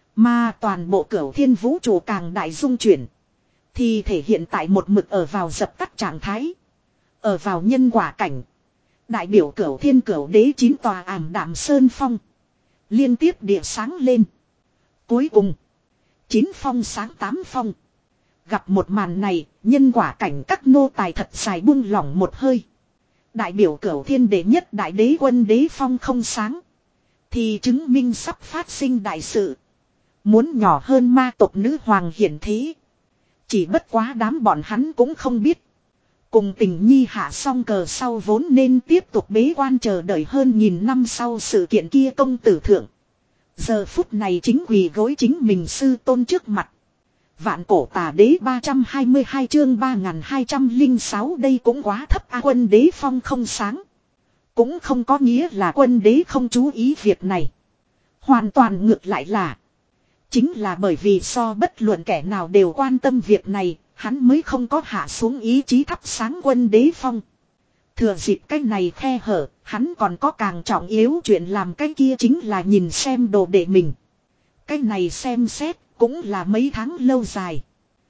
Mà toàn bộ cửu thiên vũ trụ càng đại dung chuyển. Thì thể hiện tại một mực ở vào dập tắt trạng thái. Ở vào nhân quả cảnh. Đại biểu cửu thiên cửu đế chín tòa ảm đạm sơn phong. Liên tiếp địa sáng lên. Cuối cùng. Chín phong sáng tám phong. Gặp một màn này, nhân quả cảnh các nô tài thật dài buông lỏng một hơi. Đại biểu Cửu Thiên đệ nhất đại đế quân đế phong không sáng. Thì chứng minh sắp phát sinh đại sự. Muốn nhỏ hơn ma tộc nữ hoàng hiển thế. Chỉ bất quá đám bọn hắn cũng không biết. Cùng tình nhi hạ xong cờ sau vốn nên tiếp tục bế quan chờ đợi hơn nghìn năm sau sự kiện kia công tử thượng. Giờ phút này chính quỳ gối chính mình sư tôn trước mặt. Vạn cổ tà đế ba trăm hai mươi hai chương ba nghìn hai trăm lẻ sáu đây cũng quá thấp a. Quân đế phong không sáng. Cũng không có nghĩa là quân đế không chú ý việc này. Hoàn toàn ngược lại là. Chính là bởi vì so bất luận kẻ nào đều quan tâm việc này, hắn mới không có hạ xuống ý chí thắp sáng quân đế phong. Thừa dịp cái này khe hở, hắn còn có càng trọng yếu chuyện làm cái kia chính là nhìn xem đồ đệ mình. Cái này xem xét cũng là mấy tháng lâu dài.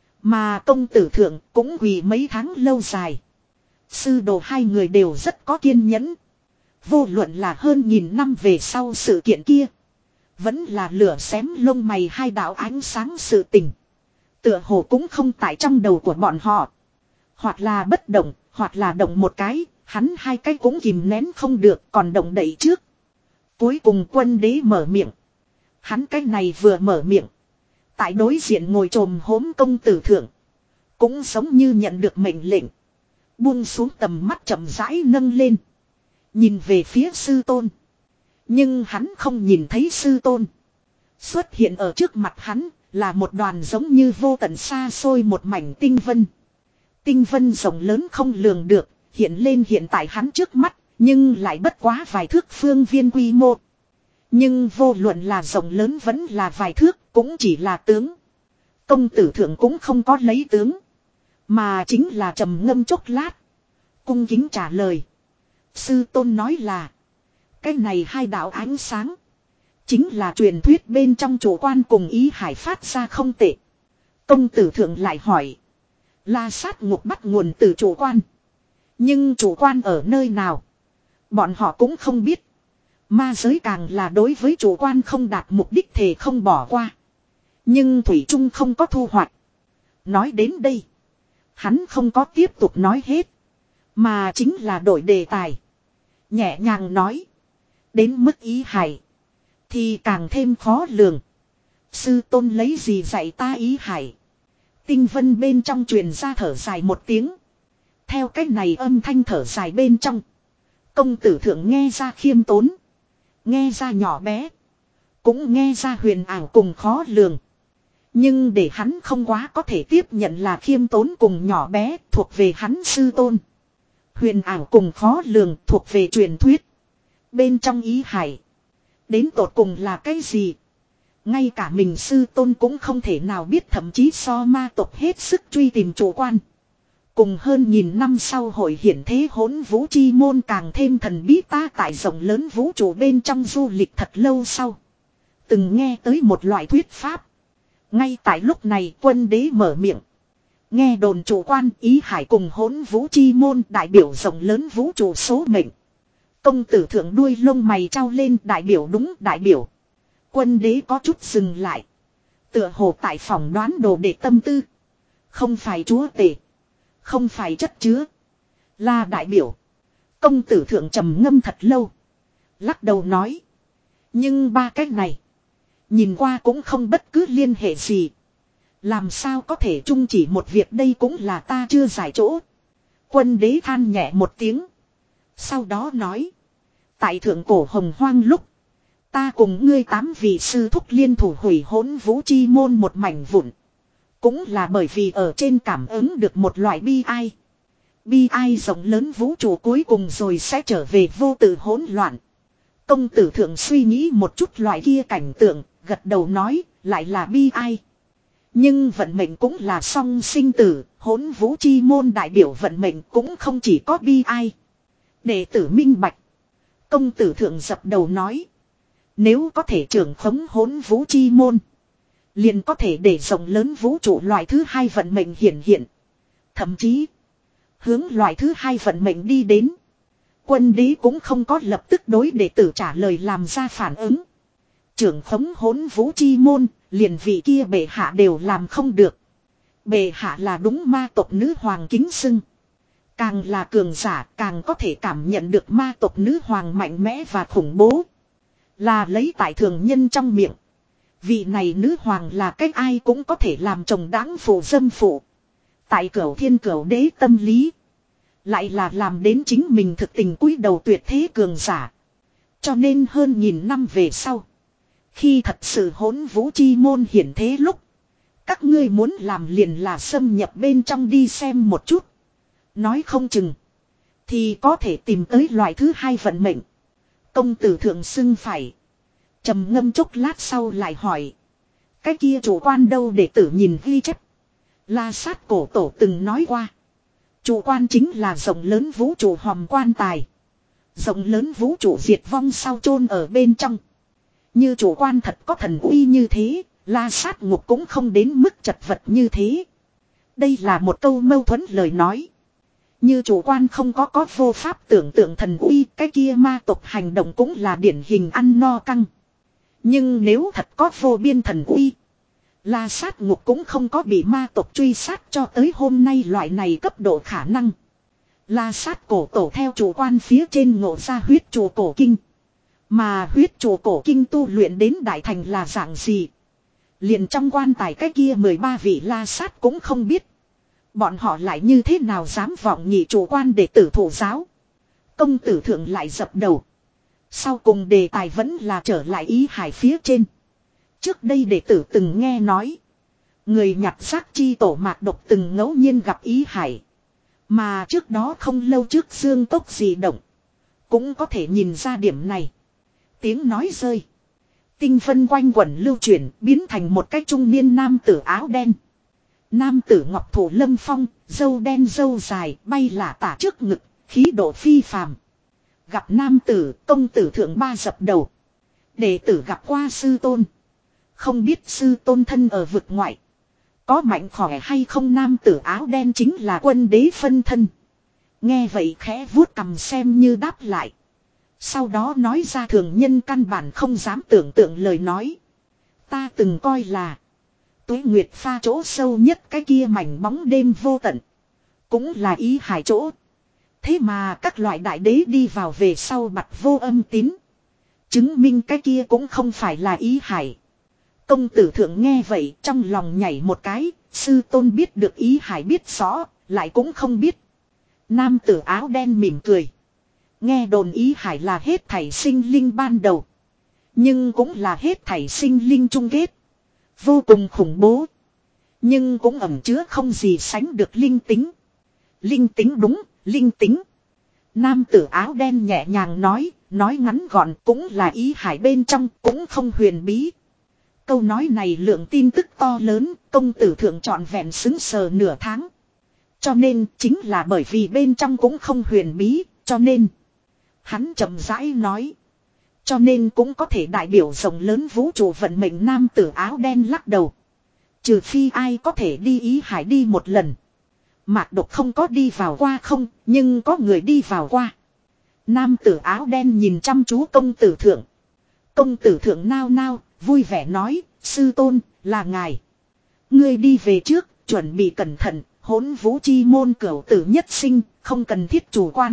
Mà công tử thượng cũng quỳ mấy tháng lâu dài. Sư đồ hai người đều rất có kiên nhẫn. Vô luận là hơn nghìn năm về sau sự kiện kia. Vẫn là lửa xém lông mày hai đạo ánh sáng sự tình. Tựa hồ cũng không tại trong đầu của bọn họ. Hoặc là bất động, hoặc là động một cái, hắn hai cái cũng kìm nén không được còn động đẩy trước. Cuối cùng quân đế mở miệng. Hắn cái này vừa mở miệng. Tại đối diện ngồi trồm hốm công tử thượng. Cũng giống như nhận được mệnh lệnh. Buông xuống tầm mắt chậm rãi nâng lên. Nhìn về phía sư tôn. Nhưng hắn không nhìn thấy sư tôn. Xuất hiện ở trước mặt hắn là một đoàn giống như vô tận xa xôi một mảnh tinh vân. Tinh vân rộng lớn không lường được, hiện lên hiện tại hắn trước mắt, nhưng lại bất quá vài thước phương viên quy mô. Nhưng vô luận là rộng lớn vẫn là vài thước, cũng chỉ là tướng. Công tử thượng cũng không có lấy tướng. Mà chính là trầm ngâm chốc lát. Cung kính trả lời. Sư tôn nói là. Cái này hai đạo ánh sáng. Chính là truyền thuyết bên trong chủ quan cùng ý hải phát ra không tệ. Công tử thượng lại hỏi. La sát ngục bắt nguồn từ chủ quan. Nhưng chủ quan ở nơi nào? Bọn họ cũng không biết. Ma giới càng là đối với chủ quan không đạt mục đích thể không bỏ qua. Nhưng Thủy Trung không có thu hoạch. Nói đến đây. Hắn không có tiếp tục nói hết. Mà chính là đổi đề tài. Nhẹ nhàng nói. Đến mức ý hải. Thì càng thêm khó lường. Sư tôn lấy gì dạy ta ý hải. Tinh vân bên trong truyền ra thở dài một tiếng. Theo cách này âm thanh thở dài bên trong. Công tử thượng nghe ra khiêm tốn. Nghe ra nhỏ bé. Cũng nghe ra huyền ảo cùng khó lường. Nhưng để hắn không quá có thể tiếp nhận là khiêm tốn cùng nhỏ bé thuộc về hắn sư tôn. Huyền ảo cùng khó lường thuộc về truyền thuyết. Bên trong ý hải. Đến tột cùng là cái gì? Ngay cả mình sư tôn cũng không thể nào biết, thậm chí so ma tộc hết sức truy tìm chủ quan. Cùng hơn nghìn năm sau hội hiển thế hỗn vũ chi môn càng thêm thần bí, ta tại rộng lớn vũ trụ bên trong du lịch thật lâu sau. Từng nghe tới một loại thuyết pháp. Ngay tại lúc này quân đế mở miệng. Nghe đồn chủ quan ý hải cùng hỗn vũ chi môn đại biểu rộng lớn vũ trụ số mệnh. Công tử thượng đuôi lông mày trao lên, đại biểu đúng đại biểu. Quân đế có chút dừng lại. Tựa hồ tại phòng đoán đồ để tâm tư. Không phải chúa tể. Không phải chất chứa. Là đại biểu. Công tử thượng trầm ngâm thật lâu. Lắc đầu nói. Nhưng ba cái này. Nhìn qua cũng không bất cứ liên hệ gì. Làm sao có thể chung chỉ một việc, đây cũng là ta chưa giải chỗ. Quân đế than nhẹ một tiếng. Sau đó nói. Tại thượng cổ hồng hoang lúc. Ta cùng ngươi tám vị sư thúc liên thủ hủy hỗn vũ chi môn một mảnh vụn. Cũng là bởi vì ở trên cảm ứng được một loại bi ai. Bi ai rộng lớn vũ trụ cuối cùng rồi sẽ trở về vô tự hỗn loạn. Công tử thượng suy nghĩ một chút loại kia cảnh tượng, gật đầu nói, lại là bi ai. Nhưng vận mệnh cũng là song sinh tử, hỗn vũ chi môn đại biểu vận mệnh cũng không chỉ có bi ai. Đệ tử minh bạch. Công tử thượng dập đầu nói. Nếu có thể trưởng khống hỗn vũ chi môn. Liền có thể để rộng lớn vũ trụ loại thứ hai vận mệnh hiển hiện. Thậm chí. Hướng loại thứ hai vận mệnh đi đến. Quân đế cũng không có lập tức đối đệ tử trả lời làm ra phản ứng. Trưởng khống hỗn vũ chi môn. Liền vị kia bệ hạ đều làm không được. Bệ hạ là đúng ma tộc nữ hoàng kính xưng. Càng là cường giả càng có thể cảm nhận được ma tộc nữ hoàng mạnh mẽ và khủng bố. Là lấy tại thường nhân trong miệng. Vị này nữ hoàng là cách ai cũng có thể làm chồng đáng phụ dâm phụ. Tại cửu thiên cửu đế tâm lý. Lại là làm đến chính mình thực tình cúi đầu tuyệt thế cường giả. Cho nên hơn nghìn năm về sau. Khi thật sự hỗn vũ chi môn hiển thế lúc. Các ngươi muốn làm liền là xâm nhập bên trong đi xem một chút. Nói không chừng. Thì có thể tìm tới loại thứ hai vận mệnh. Công tử thượng xưng phải. Trầm ngâm chốc lát sau lại hỏi. Cái kia chủ quan đâu để tử nhìn ghi chép. La Sát cổ tổ từng nói qua. Chủ quan chính là rộng lớn vũ trụ hòm quan tài. Rộng lớn vũ trụ diệt vong sau chôn ở bên trong. Như chủ quan thật có thần uy như thế. La Sát ngục cũng không đến mức chật vật như thế. Đây là một câu mâu thuẫn lời nói. Như chủ quan không có có vô pháp tưởng tượng thần uy. Cái kia ma tộc hành động cũng là điển hình ăn no căng. Nhưng nếu thật có vô biên thần uy. La Sát ngục cũng không có bị ma tộc truy sát cho tới hôm nay loại này cấp độ khả năng. La Sát cổ tổ theo chủ quan phía trên ngộ ra huyết chùa cổ kinh. Mà huyết chùa cổ kinh tu luyện đến đại thành là dạng gì. Liền trong quan tài cái kia mười ba vị La Sát cũng không biết. Bọn họ lại như thế nào dám vọng nhị chủ quan để tử thủ giáo. Công tử thượng lại dập đầu. Sau cùng đề tài vẫn là trở lại Ý Hải phía trên. Trước đây đệ tử từng nghe nói. Người nhặt xác chi tổ Mạc Độc từng ngẫu nhiên gặp Ý Hải. Mà trước đó không lâu trước dương tốc dị động. Cũng có thể nhìn ra điểm này. Tiếng nói rơi. Tinh vân quanh quẩn lưu chuyển biến thành một cái trung niên nam tử áo đen. Nam tử ngọc thủ lâm phong, râu đen râu dài bay lả tả trước ngực, khí độ phi phàm. Gặp nam tử, công tử thượng ba dập đầu. Đệ tử gặp qua sư tôn. Không biết sư tôn thân ở vực ngoại. Có mạnh khỏe hay không nam tử áo đen chính là quân đế phân thân. Nghe vậy khẽ vuốt cằm xem như đáp lại. Sau đó nói ra thường nhân căn bản không dám tưởng tượng lời nói. Ta từng coi là. Tuế Nguyệt pha chỗ sâu nhất cái kia mảnh bóng đêm vô tận. Cũng là Ý Hải chỗ. Thế mà các loại đại đế đi vào về sau mặt vô âm tín. Chứng minh cái kia cũng không phải là Ý Hải. Công tử thượng nghe vậy trong lòng nhảy một cái. Sư tôn biết được Ý Hải biết rõ. Lại cũng không biết. Nam tử áo đen mỉm cười. Nghe đồn Ý Hải là hết thảy sinh linh ban đầu. Nhưng cũng là hết thảy sinh linh chung kết. Vô cùng khủng bố. Nhưng cũng ẩn chứa không gì sánh được linh tính. Linh tính đúng, linh tính. Nam tử áo đen nhẹ nhàng nói, nói ngắn gọn cũng là Ý Hải bên trong, cũng không huyền bí. Câu nói này lượng tin tức to lớn, công tử thượng trọn vẹn xứng sờ nửa tháng. Cho nên, chính là bởi vì bên trong cũng không huyền bí, cho nên. Hắn chậm rãi nói. Cho nên cũng có thể đại biểu rộng lớn vũ trụ vận mệnh nam tử áo đen lắc đầu. Trừ phi ai có thể đi Ý Hải đi một lần. Mạc Độc không có đi vào qua không, nhưng có người đi vào qua. Nam tử áo đen nhìn chăm chú công tử thượng. Công tử thượng nao nao, vui vẻ nói, sư tôn, là ngài. Ngươi đi về trước, chuẩn bị cẩn thận, hỗn vũ chi môn cửu tử nhất sinh, không cần thiết chủ quan.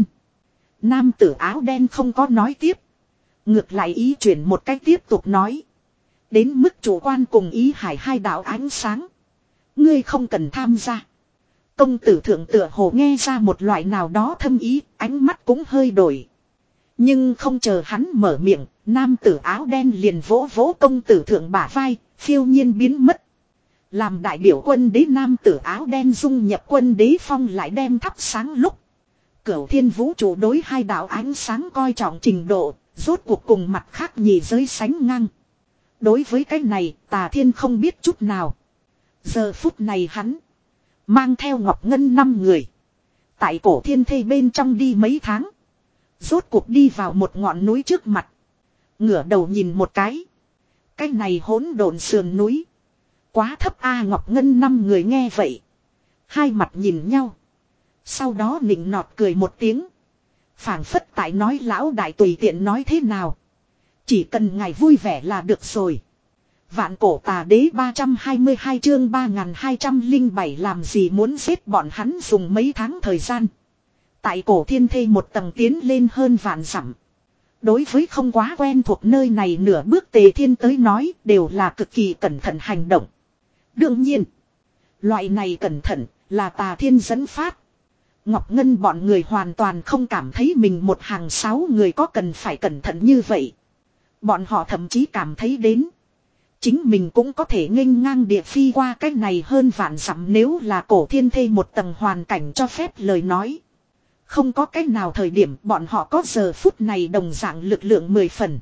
Nam tử áo đen không có nói tiếp. Ngược lại ý chuyển một cách tiếp tục nói. Đến mức chủ quan cùng Ý Hải hai đạo ánh sáng. Ngươi không cần tham gia. Công tử thượng tựa hồ nghe ra một loại nào đó thâm ý, ánh mắt cũng hơi đổi. Nhưng không chờ hắn mở miệng, nam tử áo đen liền vỗ vỗ công tử thượng bả vai, phiêu nhiên biến mất. Làm đại biểu quân đế nam tử áo đen dung nhập quân đế phong lại đem thắp sáng lúc. Cửu thiên vũ trụ đối hai đạo ánh sáng coi trọng trình độ, rốt cuộc cùng mặt khác nhì giới sánh ngang. Đối với cái này, Tà Thiên không biết chút nào. Giờ phút này hắn mang theo Ngọc Ngân năm người. Tại cổ thiên thây bên trong đi mấy tháng. Rốt cuộc đi vào một ngọn núi trước mặt. Ngửa đầu nhìn một cái. Cái này hỗn độn sườn núi. Quá thấp a Ngọc Ngân năm người nghe vậy. Hai mặt nhìn nhau. Sau đó nịnh nọt cười một tiếng. Phảng phất tại nói lão đại tùy tiện nói thế nào. Chỉ cần ngài vui vẻ là được rồi. Vạn cổ tà đế ba trăm hai mươi hai chương ba nghìn hai trăm lẻ bảy làm gì muốn giết bọn hắn dùng mấy tháng thời gian. Tại cổ thiên thê một tầng tiến lên hơn vạn dặm. Đối với không quá quen thuộc nơi này nửa bước Tề Thiên tới nói đều là cực kỳ cẩn thận hành động. Đương nhiên, loại này cẩn thận là Tà Thiên dẫn phát. Ngọc Ngân bọn người hoàn toàn không cảm thấy mình một hàng sáu người có cần phải cẩn thận như vậy. Bọn họ thậm chí cảm thấy đến. Chính mình cũng có thể nghênh ngang địa phi qua cái này hơn vạn dặm nếu là cổ thiên thê một tầng hoàn cảnh cho phép lời nói. Không có cách nào thời điểm bọn họ có giờ phút này đồng dạng lực lượng mười phần.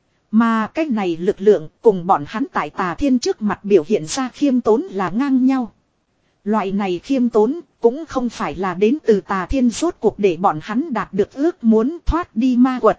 Mà cái này lực lượng cùng bọn hắn tại Tà Thiên trước mặt biểu hiện ra khiêm tốn là ngang nhau. Loại này khiêm tốn cũng không phải là đến từ Tà Thiên rốt cuộc để bọn hắn đạt được ước muốn thoát đi ma quật.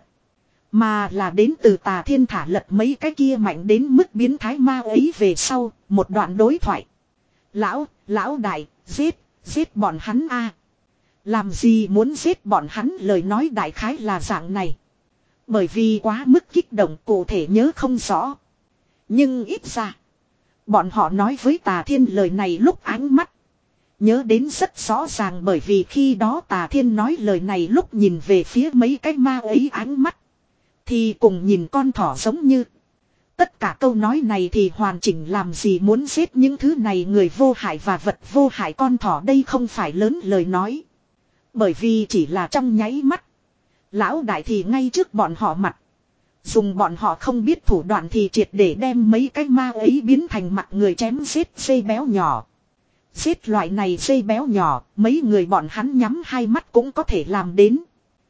Mà là đến từ Tà Thiên thả lật mấy cái kia mạnh đến mức biến thái ma ấy về sau, một đoạn đối thoại. Lão, lão đại, giết, giết bọn hắn a. Làm gì muốn giết bọn hắn lời nói đại khái là dạng này. Bởi vì quá mức kích động cụ thể nhớ không rõ. Nhưng ít ra, bọn họ nói với Tà Thiên lời này lúc ánh mắt. Nhớ đến rất rõ ràng bởi vì khi đó Tà Thiên nói lời này lúc nhìn về phía mấy cái ma ấy ánh mắt. Thì cùng nhìn con thỏ giống như. Tất cả câu nói này thì hoàn chỉnh làm gì muốn giết những thứ này người vô hại và vật vô hại con thỏ đây không phải lớn lời nói. Bởi vì chỉ là trong nháy mắt. Lão đại thì ngay trước bọn họ mặt. Dùng bọn họ không biết thủ đoạn thì triệt để đem mấy cái ma ấy biến thành mặt người chém giết dây béo nhỏ. Giết loại này dây béo nhỏ, mấy người bọn hắn nhắm hai mắt cũng có thể làm đến.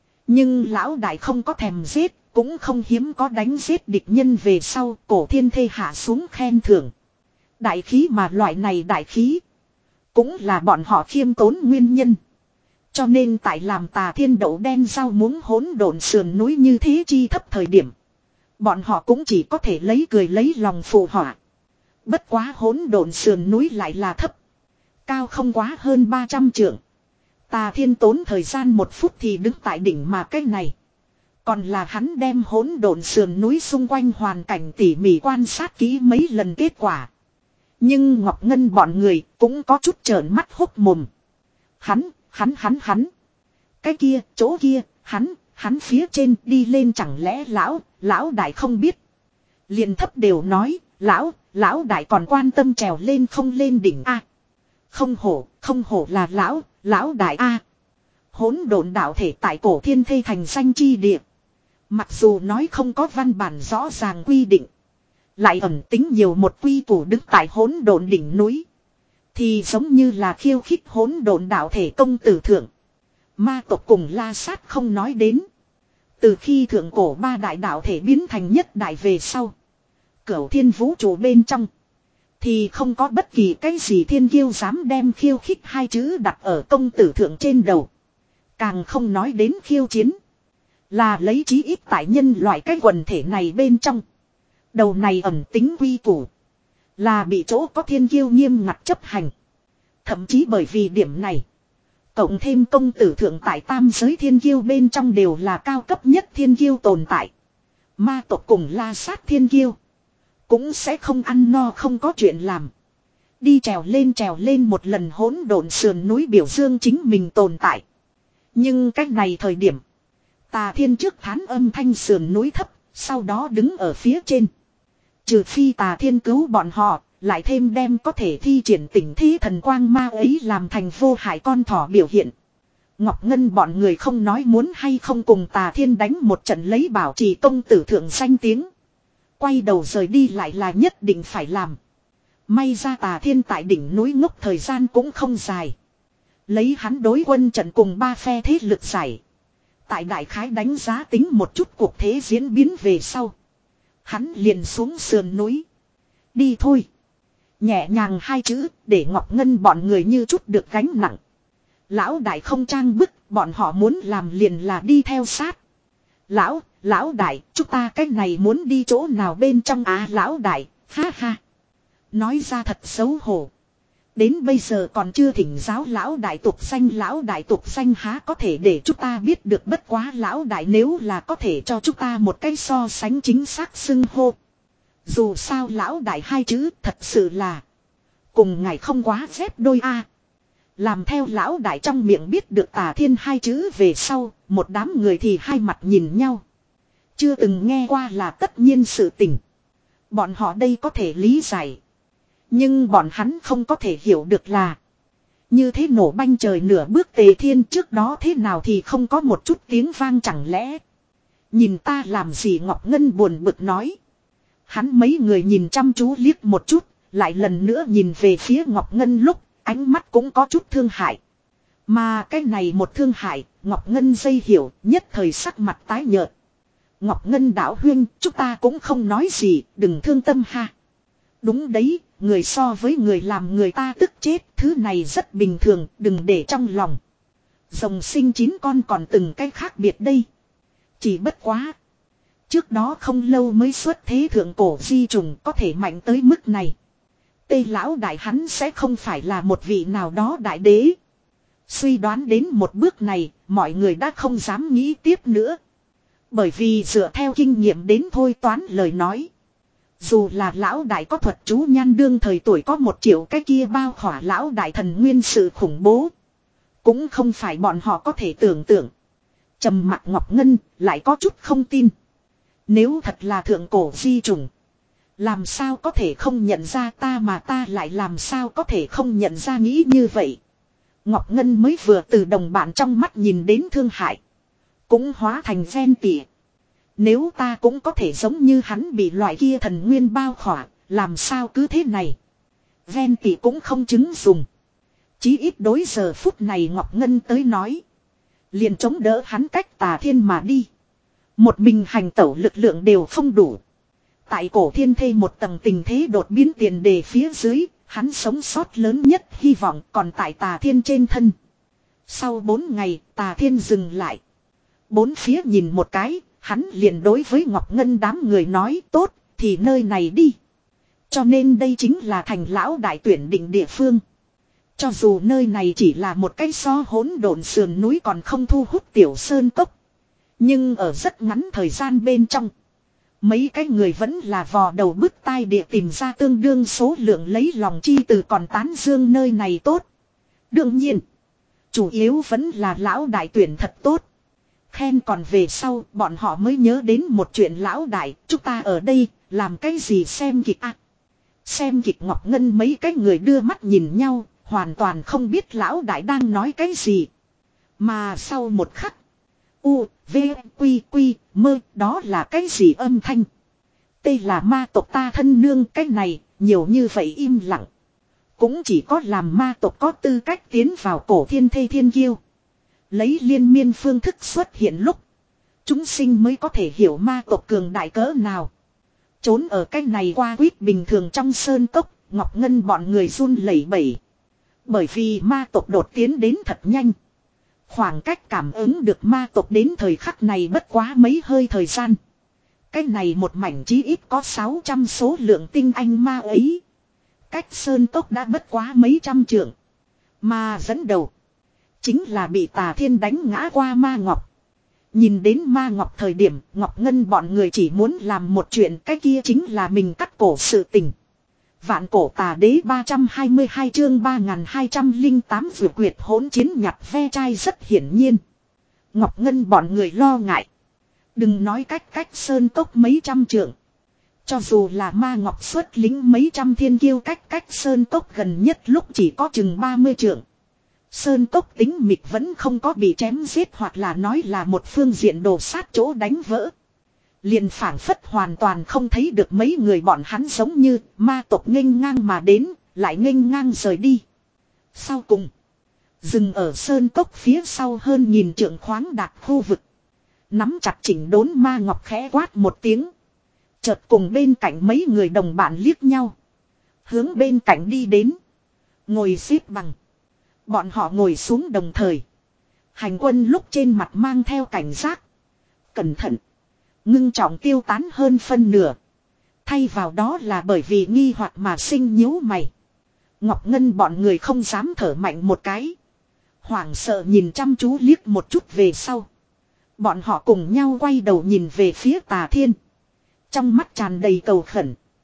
Nhưng lão đại không có thèm giết, cũng không hiếm có đánh giết địch nhân về sau, cổ thiên thê hạ xuống khen thưởng. Đại khí mà loại này đại khí, cũng là bọn họ khiêm tốn nguyên nhân. Cho nên tại làm Tà Thiên đậu đen rau muống hỗn độn sườn núi như thế chi thấp thời điểm. Bọn họ cũng chỉ có thể lấy cười lấy lòng phụ họa. Bất quá hỗn độn sườn núi lại là thấp. Cao không quá hơn ba trăm trượng. Tà Thiên tốn thời gian một phút thì đứng tại đỉnh mà cái này. Còn là hắn đem hỗn độn sườn núi xung quanh hoàn cảnh tỉ mỉ quan sát kỹ mấy lần kết quả. Nhưng Ngọc Ngân bọn người cũng có chút trợn mắt hốc mồm. Hắn, hắn hắn hắn. Cái kia, chỗ kia, hắn, hắn phía trên đi lên chẳng lẽ lão, lão đại không biết. Liền thấp đều nói, lão, lão đại còn quan tâm trèo lên không lên đỉnh a. Không hổ, không hổ là lão, lão đại a. Hỗn độn đạo thể tại cổ thiên thê thành danh chi địa. Mặc dù nói không có văn bản rõ ràng quy định. Lại ẩn tính nhiều một quy củ đứng tại hỗn độn đỉnh núi. Thì giống như là khiêu khích hỗn độn đạo thể công tử thượng. Ma tộc cùng la sát không nói đến. Từ khi thượng cổ ba đại đạo thể biến thành nhất đại về sau. Cửu thiên vũ trụ bên trong. Thì không có bất kỳ cái gì thiên kiêu dám đem khiêu khích hai chữ đặt ở công tử thượng trên đầu. Càng không nói đến khiêu chiến. Là lấy chí ít tại nhân loại cái quần thể này bên trong. Đầu này ẩn tính quy củ. Là bị chỗ có thiên kiêu nghiêm ngặt chấp hành. Thậm chí bởi vì điểm này. Cộng thêm công tử thượng tại tam giới thiên kiêu bên trong đều là cao cấp nhất thiên kiêu tồn tại. Ma tộc cùng la sát thiên kiêu. Cũng sẽ không ăn no không có chuyện làm. Đi trèo lên trèo lên một lần hỗn độn sườn núi biểu dương chính mình tồn tại. Nhưng cách này thời điểm. Tà Thiên trước thán âm thanh sườn núi thấp. Sau đó đứng ở phía trên. Trừ phi Tà Thiên cứu bọn họ. Lại thêm đem có thể thi triển tỉnh thi thần quang ma ấy làm thành vô hại con thỏ biểu hiện. Ngọc Ngân bọn người không nói muốn hay không cùng Tà Thiên đánh một trận lấy bảo trì công tử thượng danh tiếng. Quay đầu rời đi lại là nhất định phải làm. May ra Tà Thiên tại đỉnh núi ngốc thời gian cũng không dài. Lấy hắn đối quân trận cùng ba phe thế lực giải. Tại đại khái đánh giá tính một chút cuộc thế diễn biến về sau. Hắn liền xuống sườn núi. Đi thôi. Nhẹ nhàng hai chữ để Ngọc Ngân bọn người như chút được gánh nặng. Lão đại không trang bức, bọn họ muốn làm liền là đi theo sát. Lão, lão đại, chúng ta cách này muốn đi chỗ nào bên trong à lão đại, ha ha. Nói ra thật xấu hổ. Đến bây giờ còn chưa thỉnh giáo lão đại tục danh lão đại tục danh há có thể để chúng ta biết được bất quá lão đại nếu là có thể cho chúng ta một cái so sánh chính xác xưng hô. Dù sao lão đại hai chữ thật sự là. Cùng ngài không quá phép đôi a. Làm theo lão đại trong miệng biết được Tà Thiên hai chữ về sau. Một đám người thì hai mặt nhìn nhau. Chưa từng nghe qua là tất nhiên sự tình. Bọn họ đây có thể lý giải. Nhưng bọn hắn không có thể hiểu được là. Như thế nổ banh trời nửa bước Tề Thiên trước đó thế nào thì không có một chút tiếng vang chẳng lẽ. Nhìn ta làm gì Ngọc Ngân buồn bực nói. Hắn mấy người nhìn chăm chú liếc một chút. Lại lần nữa nhìn về phía Ngọc Ngân lúc ánh mắt cũng có chút thương hại. Mà cái này một thương hại Ngọc Ngân dây hiểu nhất thời sắc mặt tái nhợt. Ngọc Ngân đạo huyên chúng ta cũng không nói gì đừng thương tâm ha. Đúng đấy. Người so với người làm người ta tức chết. Thứ này rất bình thường. Đừng để trong lòng. Rồng sinh chín con còn từng cái khác biệt đây. Chỉ bất quá. Trước đó không lâu mới xuất thế thượng cổ di trùng có thể mạnh tới mức này. Tây lão đại hắn sẽ không phải là một vị nào đó đại đế. Suy đoán đến một bước này. Mọi người đã không dám nghĩ tiếp nữa. Bởi vì dựa theo kinh nghiệm đến thôi toán lời nói. Dù là lão đại có thuật chú nhan đương thời tuổi có một triệu cái kia bao khỏa lão đại thần nguyên sự khủng bố. Cũng không phải bọn họ có thể tưởng tượng. Trầm mặc Ngọc Ngân lại có chút không tin. Nếu thật là thượng cổ di trùng. Làm sao có thể không nhận ra ta mà ta lại làm sao có thể không nhận ra nghĩ như vậy. Ngọc Ngân mới vừa từ đồng bạn trong mắt nhìn đến thương hại. Cũng hóa thành ven tỉa. Nếu ta cũng có thể giống như hắn bị loại kia thần nguyên bao khỏa, làm sao cứ thế này. Ven tỉ cũng không chứng dùng. Chí ít đối giờ phút này Ngọc Ngân tới nói. Liền chống đỡ hắn cách Tà Thiên mà đi. Một mình hành tẩu lực lượng đều không đủ. Tại cổ thiên thê một tầng tình thế đột biến tiền đề phía dưới, hắn sống sót lớn nhất hy vọng còn tại Tà Thiên trên thân. Sau bốn ngày, Tà Thiên dừng lại. Bốn phía nhìn một cái. Hắn liền đối với Ngọc Ngân đám người nói tốt thì nơi này đi. Cho nên đây chính là thành lão đại tuyển định địa phương. Cho dù nơi này chỉ là một cái so hỗn độn sườn núi còn không thu hút tiểu sơn cốc. Nhưng ở rất ngắn thời gian bên trong. Mấy cái người vẫn là vò đầu bứt tai địa tìm ra tương đương số lượng lấy lòng chi từ còn tán dương nơi này tốt. Đương nhiên. Chủ yếu vẫn là lão đại tuyển thật tốt. Khen còn về sau bọn họ mới nhớ đến một chuyện lão đại. Chúng ta ở đây làm cái gì xem kịch à. Xem kịch Ngọc Ngân mấy cái người đưa mắt nhìn nhau. Hoàn toàn không biết lão đại đang nói cái gì. Mà sau một khắc. U, V, Quy, Quy, mơ đó là cái gì âm thanh. Đây là ma tộc ta thân nương cái này. Nhiều như vậy im lặng. Cũng chỉ có làm ma tộc có tư cách tiến vào cổ thiên thê thiên kiêu. Lấy liên miên phương thức xuất hiện lúc. Chúng sinh mới có thể hiểu ma tộc cường đại cỡ nào. Trốn ở cái này qua quýt bình thường trong sơn cốc. Ngọc Ngân bọn người run lẩy bẩy. Bởi vì ma tộc đột tiến đến thật nhanh. Khoảng cách cảm ứng được ma tộc đến thời khắc này bất quá mấy hơi thời gian. Cái này một mảnh chí ít có sáu trăm số lượng tinh anh ma ấy. Cách sơn cốc đã bất quá mấy trăm trượng. Mà dẫn đầu. Chính là bị Tà Thiên đánh ngã qua Ma Ngọc. Nhìn đến Ma Ngọc thời điểm Ngọc Ngân bọn người chỉ muốn làm một chuyện. Cái kia chính là mình cắt cổ sự tình. Vạn cổ tà đế ba trăm hai mươi hai chương ba nghìn hai trăm lẻ tám vừa quyệt hỗn chiến nhặt ve chai rất hiển nhiên. Ngọc Ngân bọn người lo ngại. Đừng nói cách cách sơn cốc mấy trăm trượng. Cho dù là Ma Ngọc xuất lính mấy trăm thiên kiêu cách cách sơn cốc gần nhất lúc chỉ có chừng ba mươi trượng. Sơn cốc tính mịt vẫn không có bị chém giết hoặc là nói là một phương diện đồ sát chỗ đánh vỡ. Liền phảng phất hoàn toàn không thấy được mấy người bọn hắn giống như ma tộc nghênh ngang mà đến, lại nghênh ngang rời đi. Sau cùng, dừng ở sơn cốc phía sau hơn nghìn trượng khoáng đạt khu vực. Nắm chặt chỉnh đốn Ma Ngọc khẽ quát một tiếng. Chợt cùng bên cạnh mấy người đồng bạn liếc nhau. Hướng bên cạnh đi đến. Ngồi xếp bằng. Bọn họ ngồi xuống đồng thời. Hành quân lúc trên mặt mang theo cảnh giác. Cẩn thận. Ngưng trọng tiêu tán hơn phân nửa. Thay vào đó là bởi vì nghi hoặc mà sinh nhíu mày. Ngọc Ngân bọn người không dám thở mạnh một cái. Hoảng sợ nhìn chăm chú liếc một chút về sau. Bọn họ cùng nhau quay đầu nhìn về phía Tà Thiên. Trong mắt tràn đầy cầu khẩn.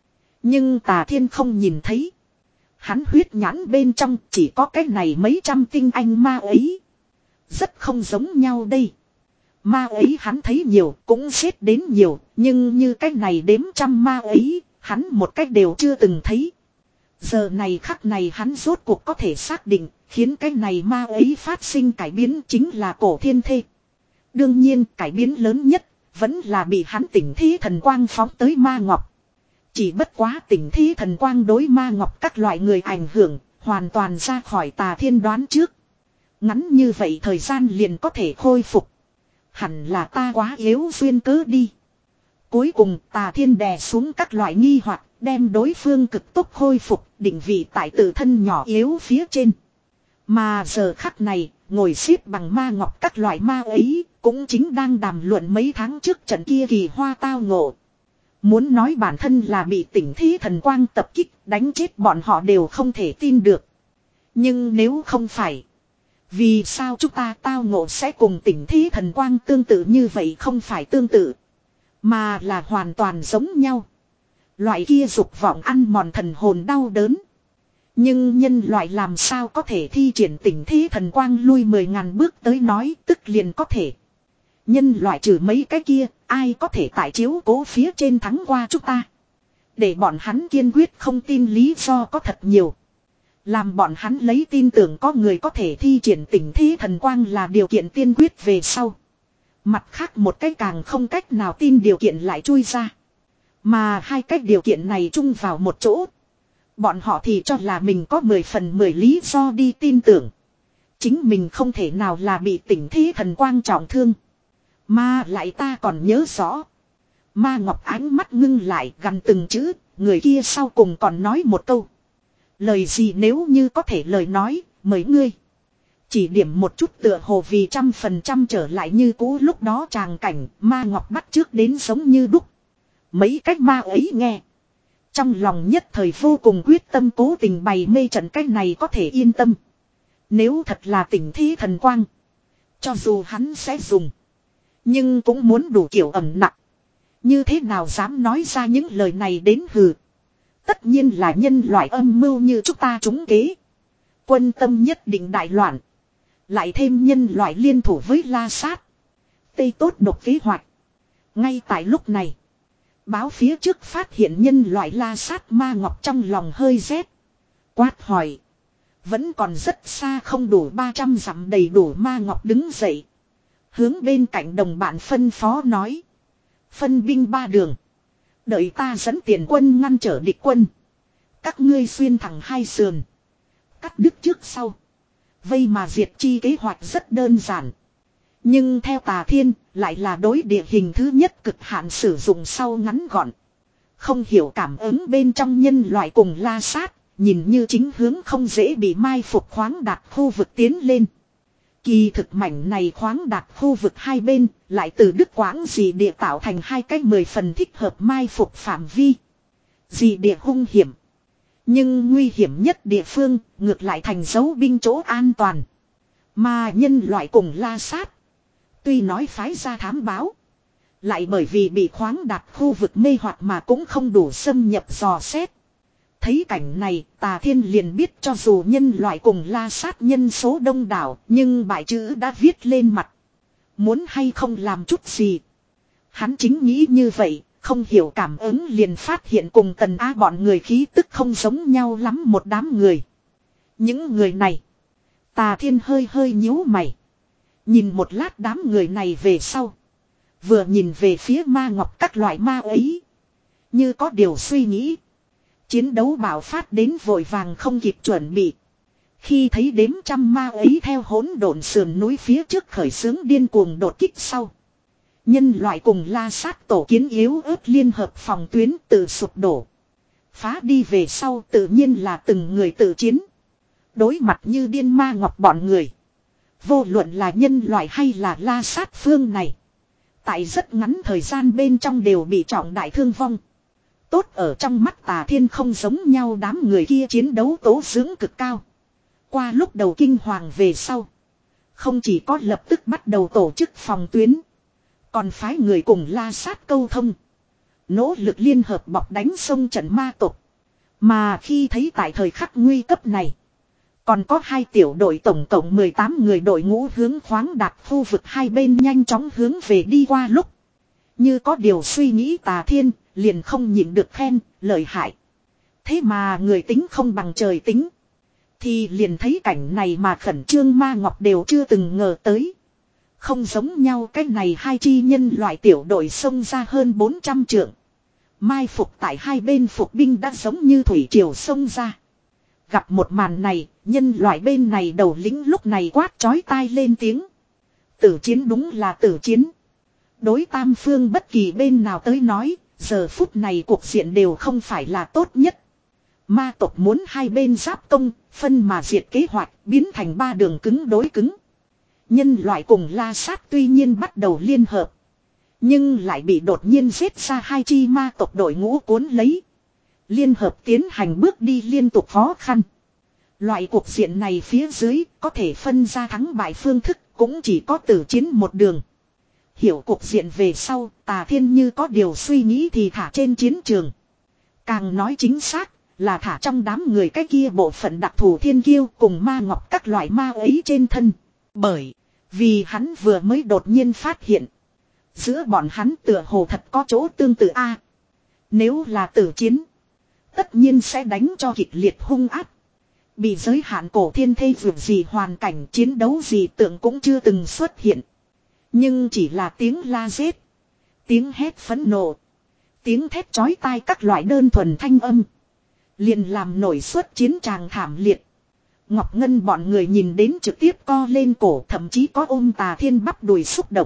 Nhưng Tà Thiên không nhìn thấy. Hắn huyết nhãn bên trong chỉ có cái này mấy trăm tinh anh ma ấy. Rất không giống nhau đây. Ma ấy hắn thấy nhiều cũng xếp đến nhiều. Nhưng như cái này đếm trăm ma ấy, hắn một cách đều chưa từng thấy. Giờ này khắc này hắn rốt cuộc có thể xác định, khiến cái này ma ấy phát sinh cải biến chính là cổ thiên thê. Đương nhiên cải biến lớn nhất, vẫn là bị hắn tỉnh thí thần quang phóng tới ma ngọc. Chỉ bất quá tỉnh thí thần quang đối ma ngọc các loại người ảnh hưởng, hoàn toàn ra khỏi Tà Thiên đoán trước. Ngắn như vậy thời gian liền có thể khôi phục. Hẳn là ta quá yếu duyên cớ đi. Cuối cùng Tà Thiên đè xuống các loại nghi hoặc, đem đối phương cực tốc khôi phục, định vị tại tự thân nhỏ yếu phía trên. Mà giờ khắc này, ngồi xếp bằng ma ngọc các loại ma ấy, cũng chính đang đàm luận mấy tháng trước trận kia kỳ hoa tao ngộ. Muốn nói bản thân là bị tỉnh thí thần quang tập kích, đánh chết bọn họ đều không thể tin được. Nhưng nếu không phải, vì sao chúng ta tao ngộ sẽ cùng tỉnh thí thần quang tương tự như vậy? Không phải tương tự, mà là hoàn toàn giống nhau. Loại kia dục vọng ăn mòn thần hồn đau đớn. Nhưng nhân loại làm sao có thể thi triển tỉnh thí thần quang lui mười ngàn bước tới nói, tức liền có thể. Nhân loại trừ mấy cái kia, ai có thể tại chiếu cố phía trên thắng qua chúng ta. Để bọn hắn kiên quyết không tin lý do có thật nhiều. Làm bọn hắn lấy tin tưởng có người có thể thi triển tỉnh thí thần quang là điều kiện tiên quyết về sau. Mặt khác một cái càng không cách nào tin điều kiện lại chui ra. Mà hai cách điều kiện này chung vào một chỗ. Bọn họ thì cho là mình có mười phần mười lý do đi tin tưởng. Chính mình không thể nào là bị tỉnh thí thần quang trọng thương. Mà lại ta còn nhớ rõ. Ma Ngọc ánh mắt ngưng lại gần từng chữ, người kia sau cùng còn nói một câu. Lời gì nếu như có thể lời nói, mời ngươi. Chỉ điểm một chút tựa hồ vì trăm phần trăm trở lại như cũ lúc đó tràng cảnh, Ma Ngọc bắt trước đến giống như đúc. Mấy cách ma ấy nghe. Trong lòng nhất thời vô cùng quyết tâm cố tình bày mê trận cách này có thể yên tâm. Nếu thật là tỉnh thí thần quang. Cho dù hắn sẽ dùng. Nhưng cũng muốn đủ kiểu ẩm nặng. Như thế nào dám nói ra những lời này đến hừ. Tất nhiên là nhân loại âm mưu như chúng ta trúng kế. Quân tâm nhất định đại loạn. Lại thêm nhân loại liên thủ với La Sát. Tây tốt độc kế hoạch. Ngay tại lúc này. Báo phía trước phát hiện nhân loại La Sát Ma Ngọc trong lòng hơi rét. Quát hỏi. Vẫn còn rất xa không đủ ba trăm dặm đầy đủ Ma Ngọc đứng dậy. Hướng bên cạnh đồng bạn phân phó nói. Phân binh ba đường. Đợi ta dẫn tiền quân ngăn trở địch quân. Các ngươi xuyên thẳng hai sườn. Cắt đứt trước sau. Vây mà diệt chi kế hoạch rất đơn giản. Nhưng theo Tà Thiên lại là đối địa hình thứ nhất cực hạn sử dụng sau ngắn gọn. Không hiểu cảm ứng bên trong nhân loại cùng La Sát. Nhìn như chính hướng không dễ bị mai phục khoáng đạt khu vực tiến lên. Kỳ thực mảnh này khoáng đạt khu vực hai bên, lại từ Đức Quãng dị địa tạo thành hai cái mười phần thích hợp mai phục phạm vi. Dị địa hung hiểm. Nhưng nguy hiểm nhất địa phương, ngược lại thành dấu binh chỗ an toàn. Mà nhân loại cùng La Sát. Tuy nói phái ra thám báo. Lại bởi vì bị khoáng đạt khu vực mê hoặc mà cũng không đủ xâm nhập dò xét. Thấy cảnh này, Tà Thiên liền biết cho dù nhân loại cùng La Sát nhân số đông đảo, nhưng bài chữ đã viết lên mặt. Muốn hay không làm chút gì. Hắn chính nghĩ như vậy, không hiểu cảm ứng liền phát hiện cùng Tần Á bọn người khí tức không giống nhau lắm một đám người. Những người này, Tà Thiên hơi hơi nhíu mày. Nhìn một lát đám người này về sau. Vừa nhìn về phía Ma Ngọc các loại ma ấy. Như có điều suy nghĩ. Chiến đấu bạo phát đến vội vàng không kịp chuẩn bị. Khi thấy đếm trăm ma ấy theo hỗn độn sườn núi phía trước khởi xướng điên cuồng đột kích sau. Nhân loại cùng La Sát tổ kiến yếu ớt liên hợp phòng tuyến tự sụp đổ. Phá đi về sau tự nhiên là từng người tự chiến. Đối mặt như điên Ma Ngọc bọn người. Vô luận là nhân loại hay là La Sát phương này. Tại rất ngắn thời gian bên trong đều bị trọng đại thương vong. Tốt ở trong mắt Tà Thiên không giống nhau đám người kia chiến đấu tố dưỡng cực cao. Qua lúc đầu kinh hoàng về sau. Không chỉ có lập tức bắt đầu tổ chức phòng tuyến. Còn phái người cùng La Sát câu thông. Nỗ lực liên hợp bọc đánh sông trận ma tộc. Mà khi thấy tại thời khắc nguy cấp này. Còn có hai tiểu đội tổng cộng mười tám người đội ngũ hướng khoáng đạt khu vực hai bên nhanh chóng hướng về đi qua lúc. Như có điều suy nghĩ Tà Thiên, liền không nhịn được khen, lợi hại. Thế mà người tính không bằng trời tính. Thì liền thấy cảnh này mà khẩn trương Ma Ngọc đều chưa từng ngờ tới. Không giống nhau cách này hai chi nhân loại tiểu đội xông ra hơn bốn trăm trượng. Mai phục tại hai bên phục binh đã giống như thủy triều xông ra. Gặp một màn này, nhân loại bên này đầu lĩnh lúc này quát chói tai lên tiếng. Tử chiến đúng là tử chiến. Đối tam phương bất kỳ bên nào tới nói, giờ phút này cuộc diện đều không phải là tốt nhất. Ma tộc muốn hai bên giáp công, phân mà diệt kế hoạch, biến thành ba đường cứng đối cứng. Nhân loại cùng La Sát tuy nhiên bắt đầu liên hợp. Nhưng lại bị đột nhiên giết ra hai chi ma tộc đội ngũ cuốn lấy. Liên hợp tiến hành bước đi liên tục khó khăn. Loại cuộc diện này phía dưới có thể phân ra thắng bại phương thức cũng chỉ có tử chiến một đường. Hiểu cuộc diện về sau, Tà Thiên như có điều suy nghĩ thì thả trên chiến trường. Càng nói chính xác là thả trong đám người cái kia bộ phận đặc thù thiên kiêu cùng ma ngọc các loại ma ấy trên thân. Bởi vì hắn vừa mới đột nhiên phát hiện. Giữa bọn hắn tựa hồ thật có chỗ tương tự a. Nếu là tử chiến, tất nhiên sẽ đánh cho kịch liệt hung ác. Bị giới hạn cổ thiên thê vượt gì hoàn cảnh chiến đấu gì tượng cũng chưa từng xuất hiện. Nhưng chỉ là tiếng la giết, tiếng hét phẫn nộ, tiếng thét chói tai các loại đơn thuần thanh âm. Liền làm nổi xuất chiến tràng thảm liệt. Ngọc Ngân bọn người nhìn đến trực tiếp co lên cổ, thậm chí có ôm Tà Thiên bắp đùi xúc động.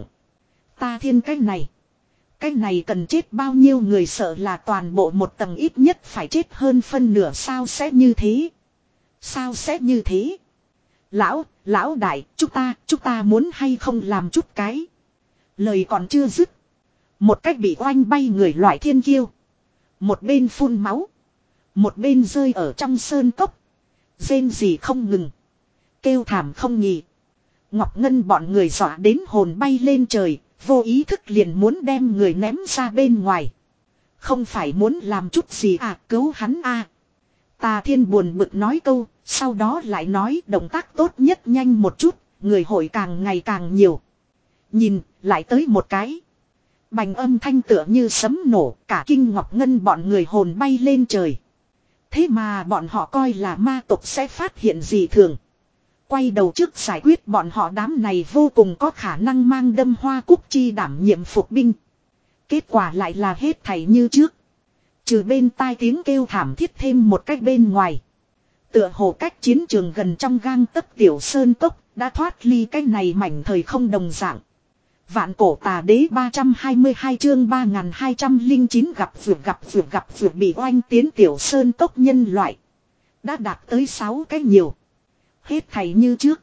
Tà Thiên cái này. Cái này cần chết bao nhiêu người sợ là toàn bộ một tầng ít nhất phải chết hơn phân nửa sao sẽ như thế. Sao sẽ như thế. Lão, lão đại, chúng ta, chúng ta muốn hay không làm chút cái. Lời còn chưa dứt. Một cách bị oanh bay người loại thiên kiêu. Một bên phun máu. Một bên rơi ở trong sơn cốc. Rên gì không ngừng. Kêu thảm không nghỉ. Ngọc Ngân bọn người dọa đến hồn bay lên trời. Vô ý thức liền muốn đem người ném ra bên ngoài. Không phải muốn làm chút gì à, cứu hắn à. Tà Thiên buồn bực nói câu. Sau đó lại nói động tác tốt nhất nhanh một chút. Người hội càng ngày càng nhiều. Nhìn lại tới một cái. Bành âm thanh tựa như sấm nổ. Cả kinh Ngọc Ngân bọn người hồn bay lên trời. Thế mà bọn họ coi là ma tộc sẽ phát hiện gì thường. Quay đầu trước giải quyết bọn họ đám này vô cùng có khả năng mang đâm hoa cúc chi đảm nhiệm phục binh. Kết quả lại là hết thảy như trước. Trừ bên tai tiếng kêu thảm thiết thêm một cách bên ngoài. Tựa hồ cách chiến trường gần trong gang tấc tiểu sơn cốc đã thoát ly cái này mảnh thời không đồng dạng. Vạn cổ tà đế ba trăm hai mươi hai chương ba nghìn hai trăm lẻ chín gặp vượt gặp vượt gặp vượt bị oanh tiến tiểu sơn cốc nhân loại. Đã đạt tới sáu cái nhiều. Hết thảy như trước.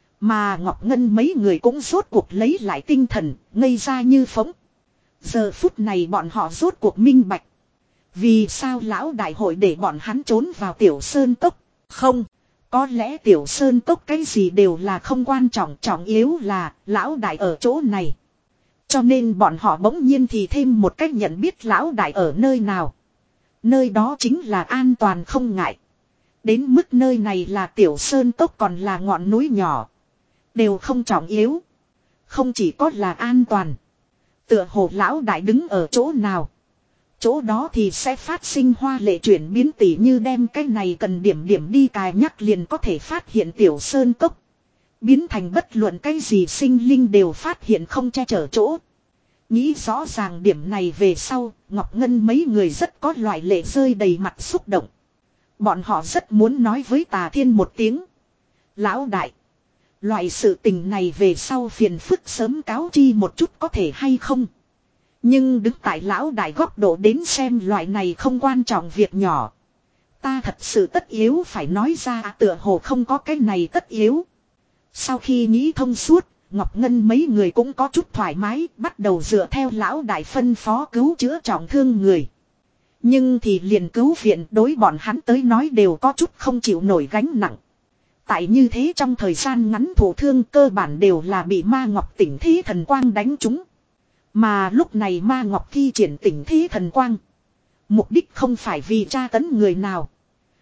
Mà Ngọc Ngân mấy người cũng rốt cuộc lấy lại tinh thần, ngây ra như phóng. Giờ phút này bọn họ rốt cuộc minh bạch. Vì sao lão đại hội để bọn hắn trốn vào tiểu sơn cốc? Không. Có lẽ tiểu sơn cốc cái gì đều là không quan trọng, trọng yếu là lão đại ở chỗ này. Cho nên bọn họ bỗng nhiên thì thêm một cách nhận biết lão đại ở nơi nào. Nơi đó chính là an toàn không ngại. Đến mức nơi này là tiểu sơn cốc còn là ngọn núi nhỏ. Đều không trọng yếu. Không chỉ có là an toàn. Tựa hồ lão đại đứng ở chỗ nào. Chỗ đó thì sẽ phát sinh hoa lệ chuyển biến tỉ như đem cái này cần điểm điểm đi cài nhắc liền có thể phát hiện tiểu sơn cốc. Biến thành bất luận cái gì sinh linh đều phát hiện không che chở chỗ. Nghĩ rõ ràng điểm này về sau, Ngọc Ngân mấy người rất có loại lệ rơi đầy mặt xúc động. Bọn họ rất muốn nói với Tà Thiên một tiếng. Lão đại. Loại sự tình này về sau phiền phức sớm cáo chi một chút có thể hay không. Nhưng đứng tại lão đại góc độ đến xem loại này không quan trọng việc nhỏ. Ta thật sự tất yếu phải nói ra tựa hồ không có cái này tất yếu. Sau khi nghĩ thông suốt, Ngọc Ngân mấy người cũng có chút thoải mái, bắt đầu dựa theo lão đại phân phó cứu chữa trọng thương người. Nhưng thì liền cứu viện đối bọn hắn tới nói đều có chút không chịu nổi gánh nặng. Tại như thế trong thời gian ngắn thổ thương cơ bản đều là bị ma ngọc tỉnh thí thần quang đánh trúng. Mà lúc này ma ngọc thi triển tỉnh thế thần quang. Mục đích không phải vì tra tấn người nào.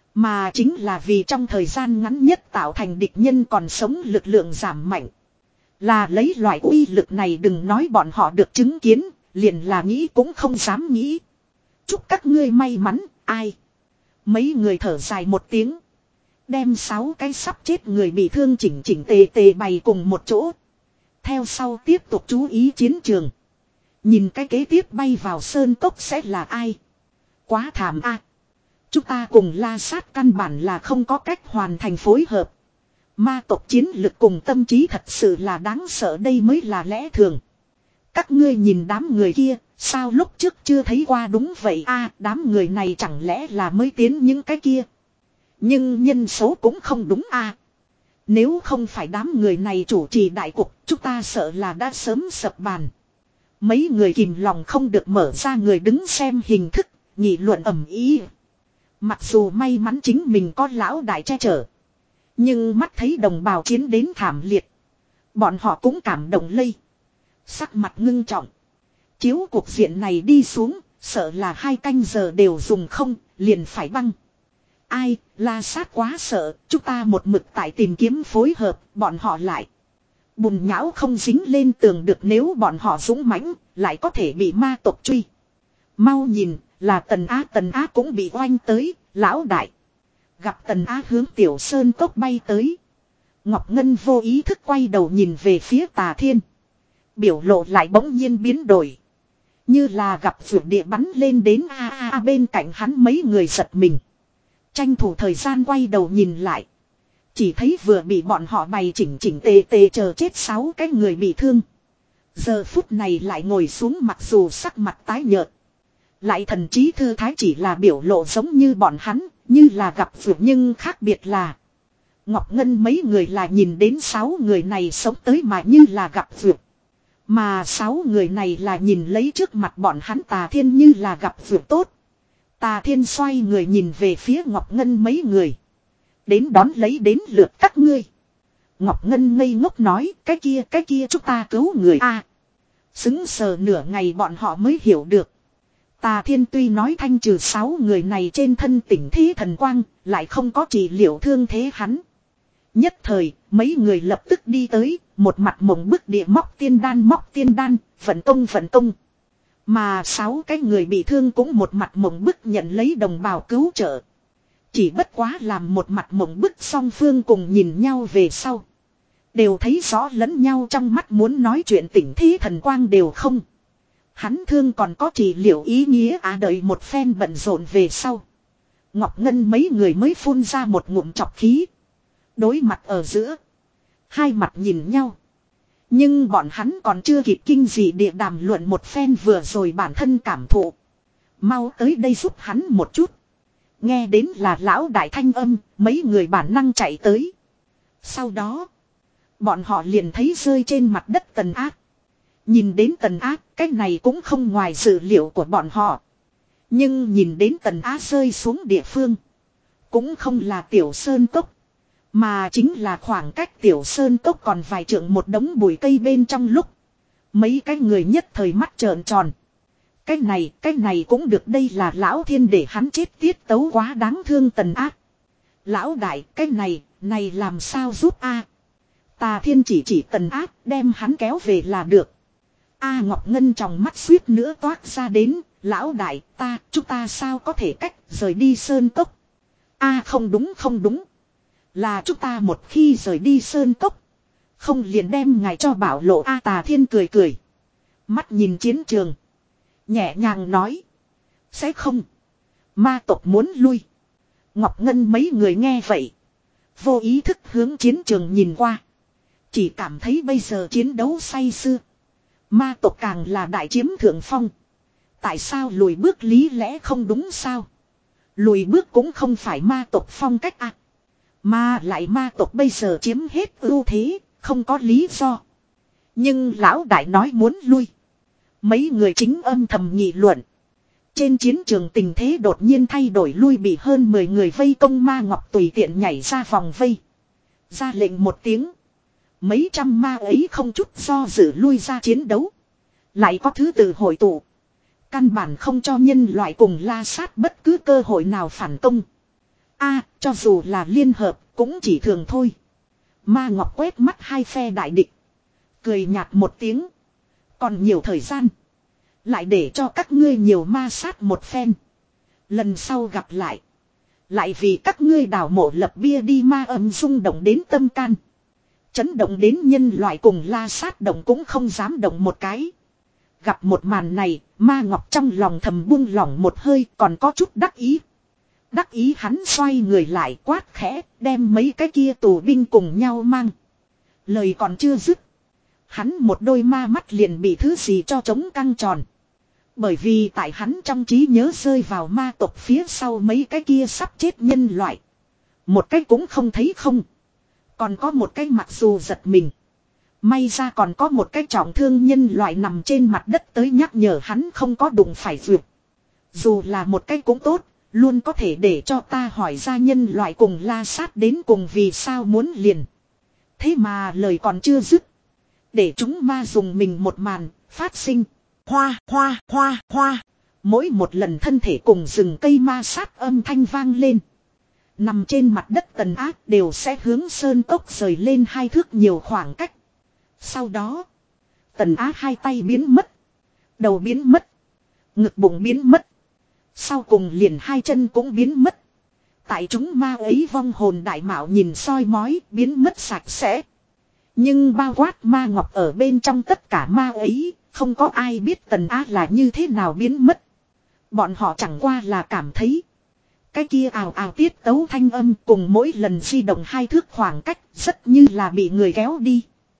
Mà chính là vì trong thời gian ngắn nhất tạo thành địch nhân còn sống lực lượng giảm mạnh. Là lấy loại uy lực này đừng nói bọn họ được chứng kiến, liền là nghĩ cũng không dám nghĩ. Chúc các ngươi may mắn, ai. Mấy người thở dài một tiếng. Đem sáu cái sắp chết người bị thương chỉnh chỉnh tề tề bày cùng một chỗ. Theo sau tiếp tục chú ý chiến trường. Nhìn cái kế tiếp bay vào sơn cốc sẽ là ai. Quá thảm a. Chúng ta cùng La Sát căn bản là không có cách hoàn thành phối hợp. Ma tộc chiến lực cùng tâm trí thật sự là đáng sợ, đây mới là lẽ thường. Các ngươi nhìn đám người kia, sao lúc trước chưa thấy qua đúng vậy a, đám người này chẳng lẽ là mới tiến những cái kia. Nhưng nhân số cũng không đúng a. Nếu không phải đám người này chủ trì đại cục, chúng ta sợ là đã sớm sập bàn. Mấy người kìm lòng không được mở ra người đứng xem hình thức, nghị luận ầm ĩ. Mặc dù may mắn chính mình có lão đại che chở. Nhưng mắt thấy đồng bào chiến đến thảm liệt. Bọn họ cũng cảm động lây. Sắc mặt ngưng trọng. Chiếu cuộc diện này đi xuống, sợ là hai canh giờ đều dùng không, liền phải băng. Ai, La Sát quá sợ, chúng ta một mực tại tìm kiếm phối hợp, bọn họ lại. Bùn nhão không dính lên tường được, nếu bọn họ dũng mãnh, lại có thể bị ma tộc truy. Mau nhìn, là Tần Á, Tần Á cũng bị oanh tới, lão đại. Gặp Tần Á hướng Tiểu Sơn cốc bay tới. Ngọc Ngân vô ý thức quay đầu nhìn về phía Tà Thiên. Biểu lộ lại bỗng nhiên biến đổi. Như là gặp vượt địa bắn lên đến a a a bên cạnh hắn, mấy người giật mình. Tranh thủ thời gian quay đầu nhìn lại. Chỉ thấy vừa bị bọn họ bày chỉnh chỉnh tề tề chờ chết sáu cái người bị thương. Giờ phút này lại ngồi xuống, mặc dù sắc mặt tái nhợt. Lại thần trí thư thái, chỉ là biểu lộ giống như bọn hắn, như là gặp vượt, nhưng khác biệt là. Ngọc Ngân mấy người là nhìn đến sáu người này sống tới mà như là gặp vượt. Mà sáu người này là nhìn lấy trước mặt bọn hắn Tà Thiên như là gặp vượt tốt. Tà Thiên xoay người nhìn về phía Ngọc Ngân mấy người. Đến đón lấy đến lượt các ngươi. Ngọc Ngân ngây ngốc nói, cái kia cái kia chúng ta cứu người a. À, xứng sờ nửa ngày bọn họ mới hiểu được. Tà Thiên tuy nói thanh trừ sáu người này trên thân tỉnh thế thần quang, lại không có trị liệu thương thế hắn. Nhất thời, mấy người lập tức đi tới, một mặt mộng bức địa móc tiên đan móc tiên đan, vận công vận công. Mà sáu cái người bị thương cũng một mặt mộng bức nhận lấy đồng bào cứu trợ. Chỉ bất quá làm một mặt mộng bức, song phương cùng nhìn nhau về sau. Đều thấy rõ lẫn nhau trong mắt, muốn nói chuyện tỉnh thế thần quang đều không. Hắn thương còn có trị liệu ý nghĩa à, đợi một phen bận rộn về sau. Ngọc Ngân mấy người mới phun ra một ngụm trọc khí. Đối mặt ở giữa. Hai mặt nhìn nhau. Nhưng bọn hắn còn chưa kịp kinh dị địa đàm luận một phen vừa rồi bản thân cảm thụ. Mau tới đây giúp hắn một chút. Nghe đến là lão đại thanh âm, mấy người bản năng chạy tới. Sau đó, bọn họ liền thấy rơi trên mặt đất Tần Ác. Nhìn đến Tần Ác, cái này cũng không ngoài dự liệu của bọn họ. Nhưng nhìn đến Tần Ác rơi xuống địa phương, cũng không là Tiểu Sơn Cốc, mà chính là khoảng cách Tiểu Sơn Cốc còn vài trượng một đống bụi cây bên trong lúc. Mấy cái người nhất thời mắt trợn tròn. Cái này, cái này cũng được, đây là lão thiên để hắn chết tiết tấu quá đáng thương Tần Ác. Lão đại, cái này, này làm sao giúp a? Tà Thiên chỉ chỉ Tần Ác, đem hắn kéo về là được. A Ngọc Ngân trong mắt suýt nữa toát ra đến, lão đại, ta, chúng ta sao có thể cách rời đi Sơn Cốc? A không đúng không đúng. Là chúng ta một khi rời đi Sơn Cốc, không liền đem ngài cho bảo lộ a. Tà Thiên cười cười. Mắt nhìn chiến trường. Nhẹ nhàng nói. Sẽ không. Ma tộc muốn lui. Ngọc Ngân mấy người nghe vậy. Vô ý thức hướng chiến trường nhìn qua. Chỉ cảm thấy bây giờ chiến đấu say sưa. Ma tộc càng là đại chiếm thượng phong. Tại sao lùi bước lý lẽ không đúng sao? Lùi bước cũng không phải ma tộc phong cách à. Mà lại ma tộc bây giờ chiếm hết ưu thế, không có lý do. Nhưng lão đại nói muốn lui. Mấy người chính âm thầm nghị luận. Trên chiến trường tình thế đột nhiên thay đổi, lui bị hơn mười người vây công ma ngọc tùy tiện nhảy ra vòng vây. Ra lệnh một tiếng. Mấy trăm ma ấy không chút do dự lui ra chiến đấu. Lại có thứ tự hội tụ. Căn bản không cho nhân loại cùng La Sát bất cứ cơ hội nào phản công. A, cho dù là liên hợp cũng chỉ thường thôi. Ma Ngọc quét mắt hai phe đại địch. Cười nhạt một tiếng. Còn nhiều thời gian. Lại để cho các ngươi nhiều ma sát một phen. Lần sau gặp lại. Lại vì các ngươi đào mộ lập bia đi ma âm rung động đến tâm can. Chấn động đến nhân loại cùng La Sát động cũng không dám động một cái. Gặp một màn này, Ma Ngọc trong lòng thầm buông lỏng một hơi còn có chút đắc ý. Đắc ý hắn xoay người lại quát khẽ, đem mấy cái kia tù binh cùng nhau mang. Lời còn chưa dứt. Hắn một đôi ma mắt liền bị thứ gì cho trống căng tròn. Bởi vì tại hắn trong trí nhớ rơi vào ma tộc phía sau mấy cái kia sắp chết nhân loại. Một cái cũng không thấy không. Còn có một cái mặc dù giật mình. May ra còn có một cái trọng thương nhân loại nằm trên mặt đất tới nhắc nhở hắn không có đụng phải vượt. Dù là một cái cũng tốt, luôn có thể để cho ta hỏi ra nhân loại cùng La Sát đến cùng vì sao muốn liền. Thế mà lời còn chưa dứt. Để chúng ma dùng mình một màn, phát sinh. Hoa, hoa, hoa, hoa. Mỗi một lần thân thể cùng rừng cây ma sát âm thanh vang lên. Nằm trên mặt đất Tần Ác đều sẽ hướng sơn cốc rời lên hai thước nhiều khoảng cách. Sau đó, Tần Ác hai tay biến mất. Đầu biến mất. Ngực bụng biến mất. Sau cùng liền hai chân cũng biến mất. Tại chúng ma ấy vong hồn đại mạo nhìn soi mói biến mất sạch sẽ. Nhưng bao quát Ma Ngọc ở bên trong tất cả ma ấy, không có ai biết Tần Á là như thế nào biến mất. Bọn họ chẳng qua là cảm thấy. Cái kia ào ào tiết tấu thanh âm cùng mỗi lần di động hai thước khoảng cách rất như là bị người kéo đi.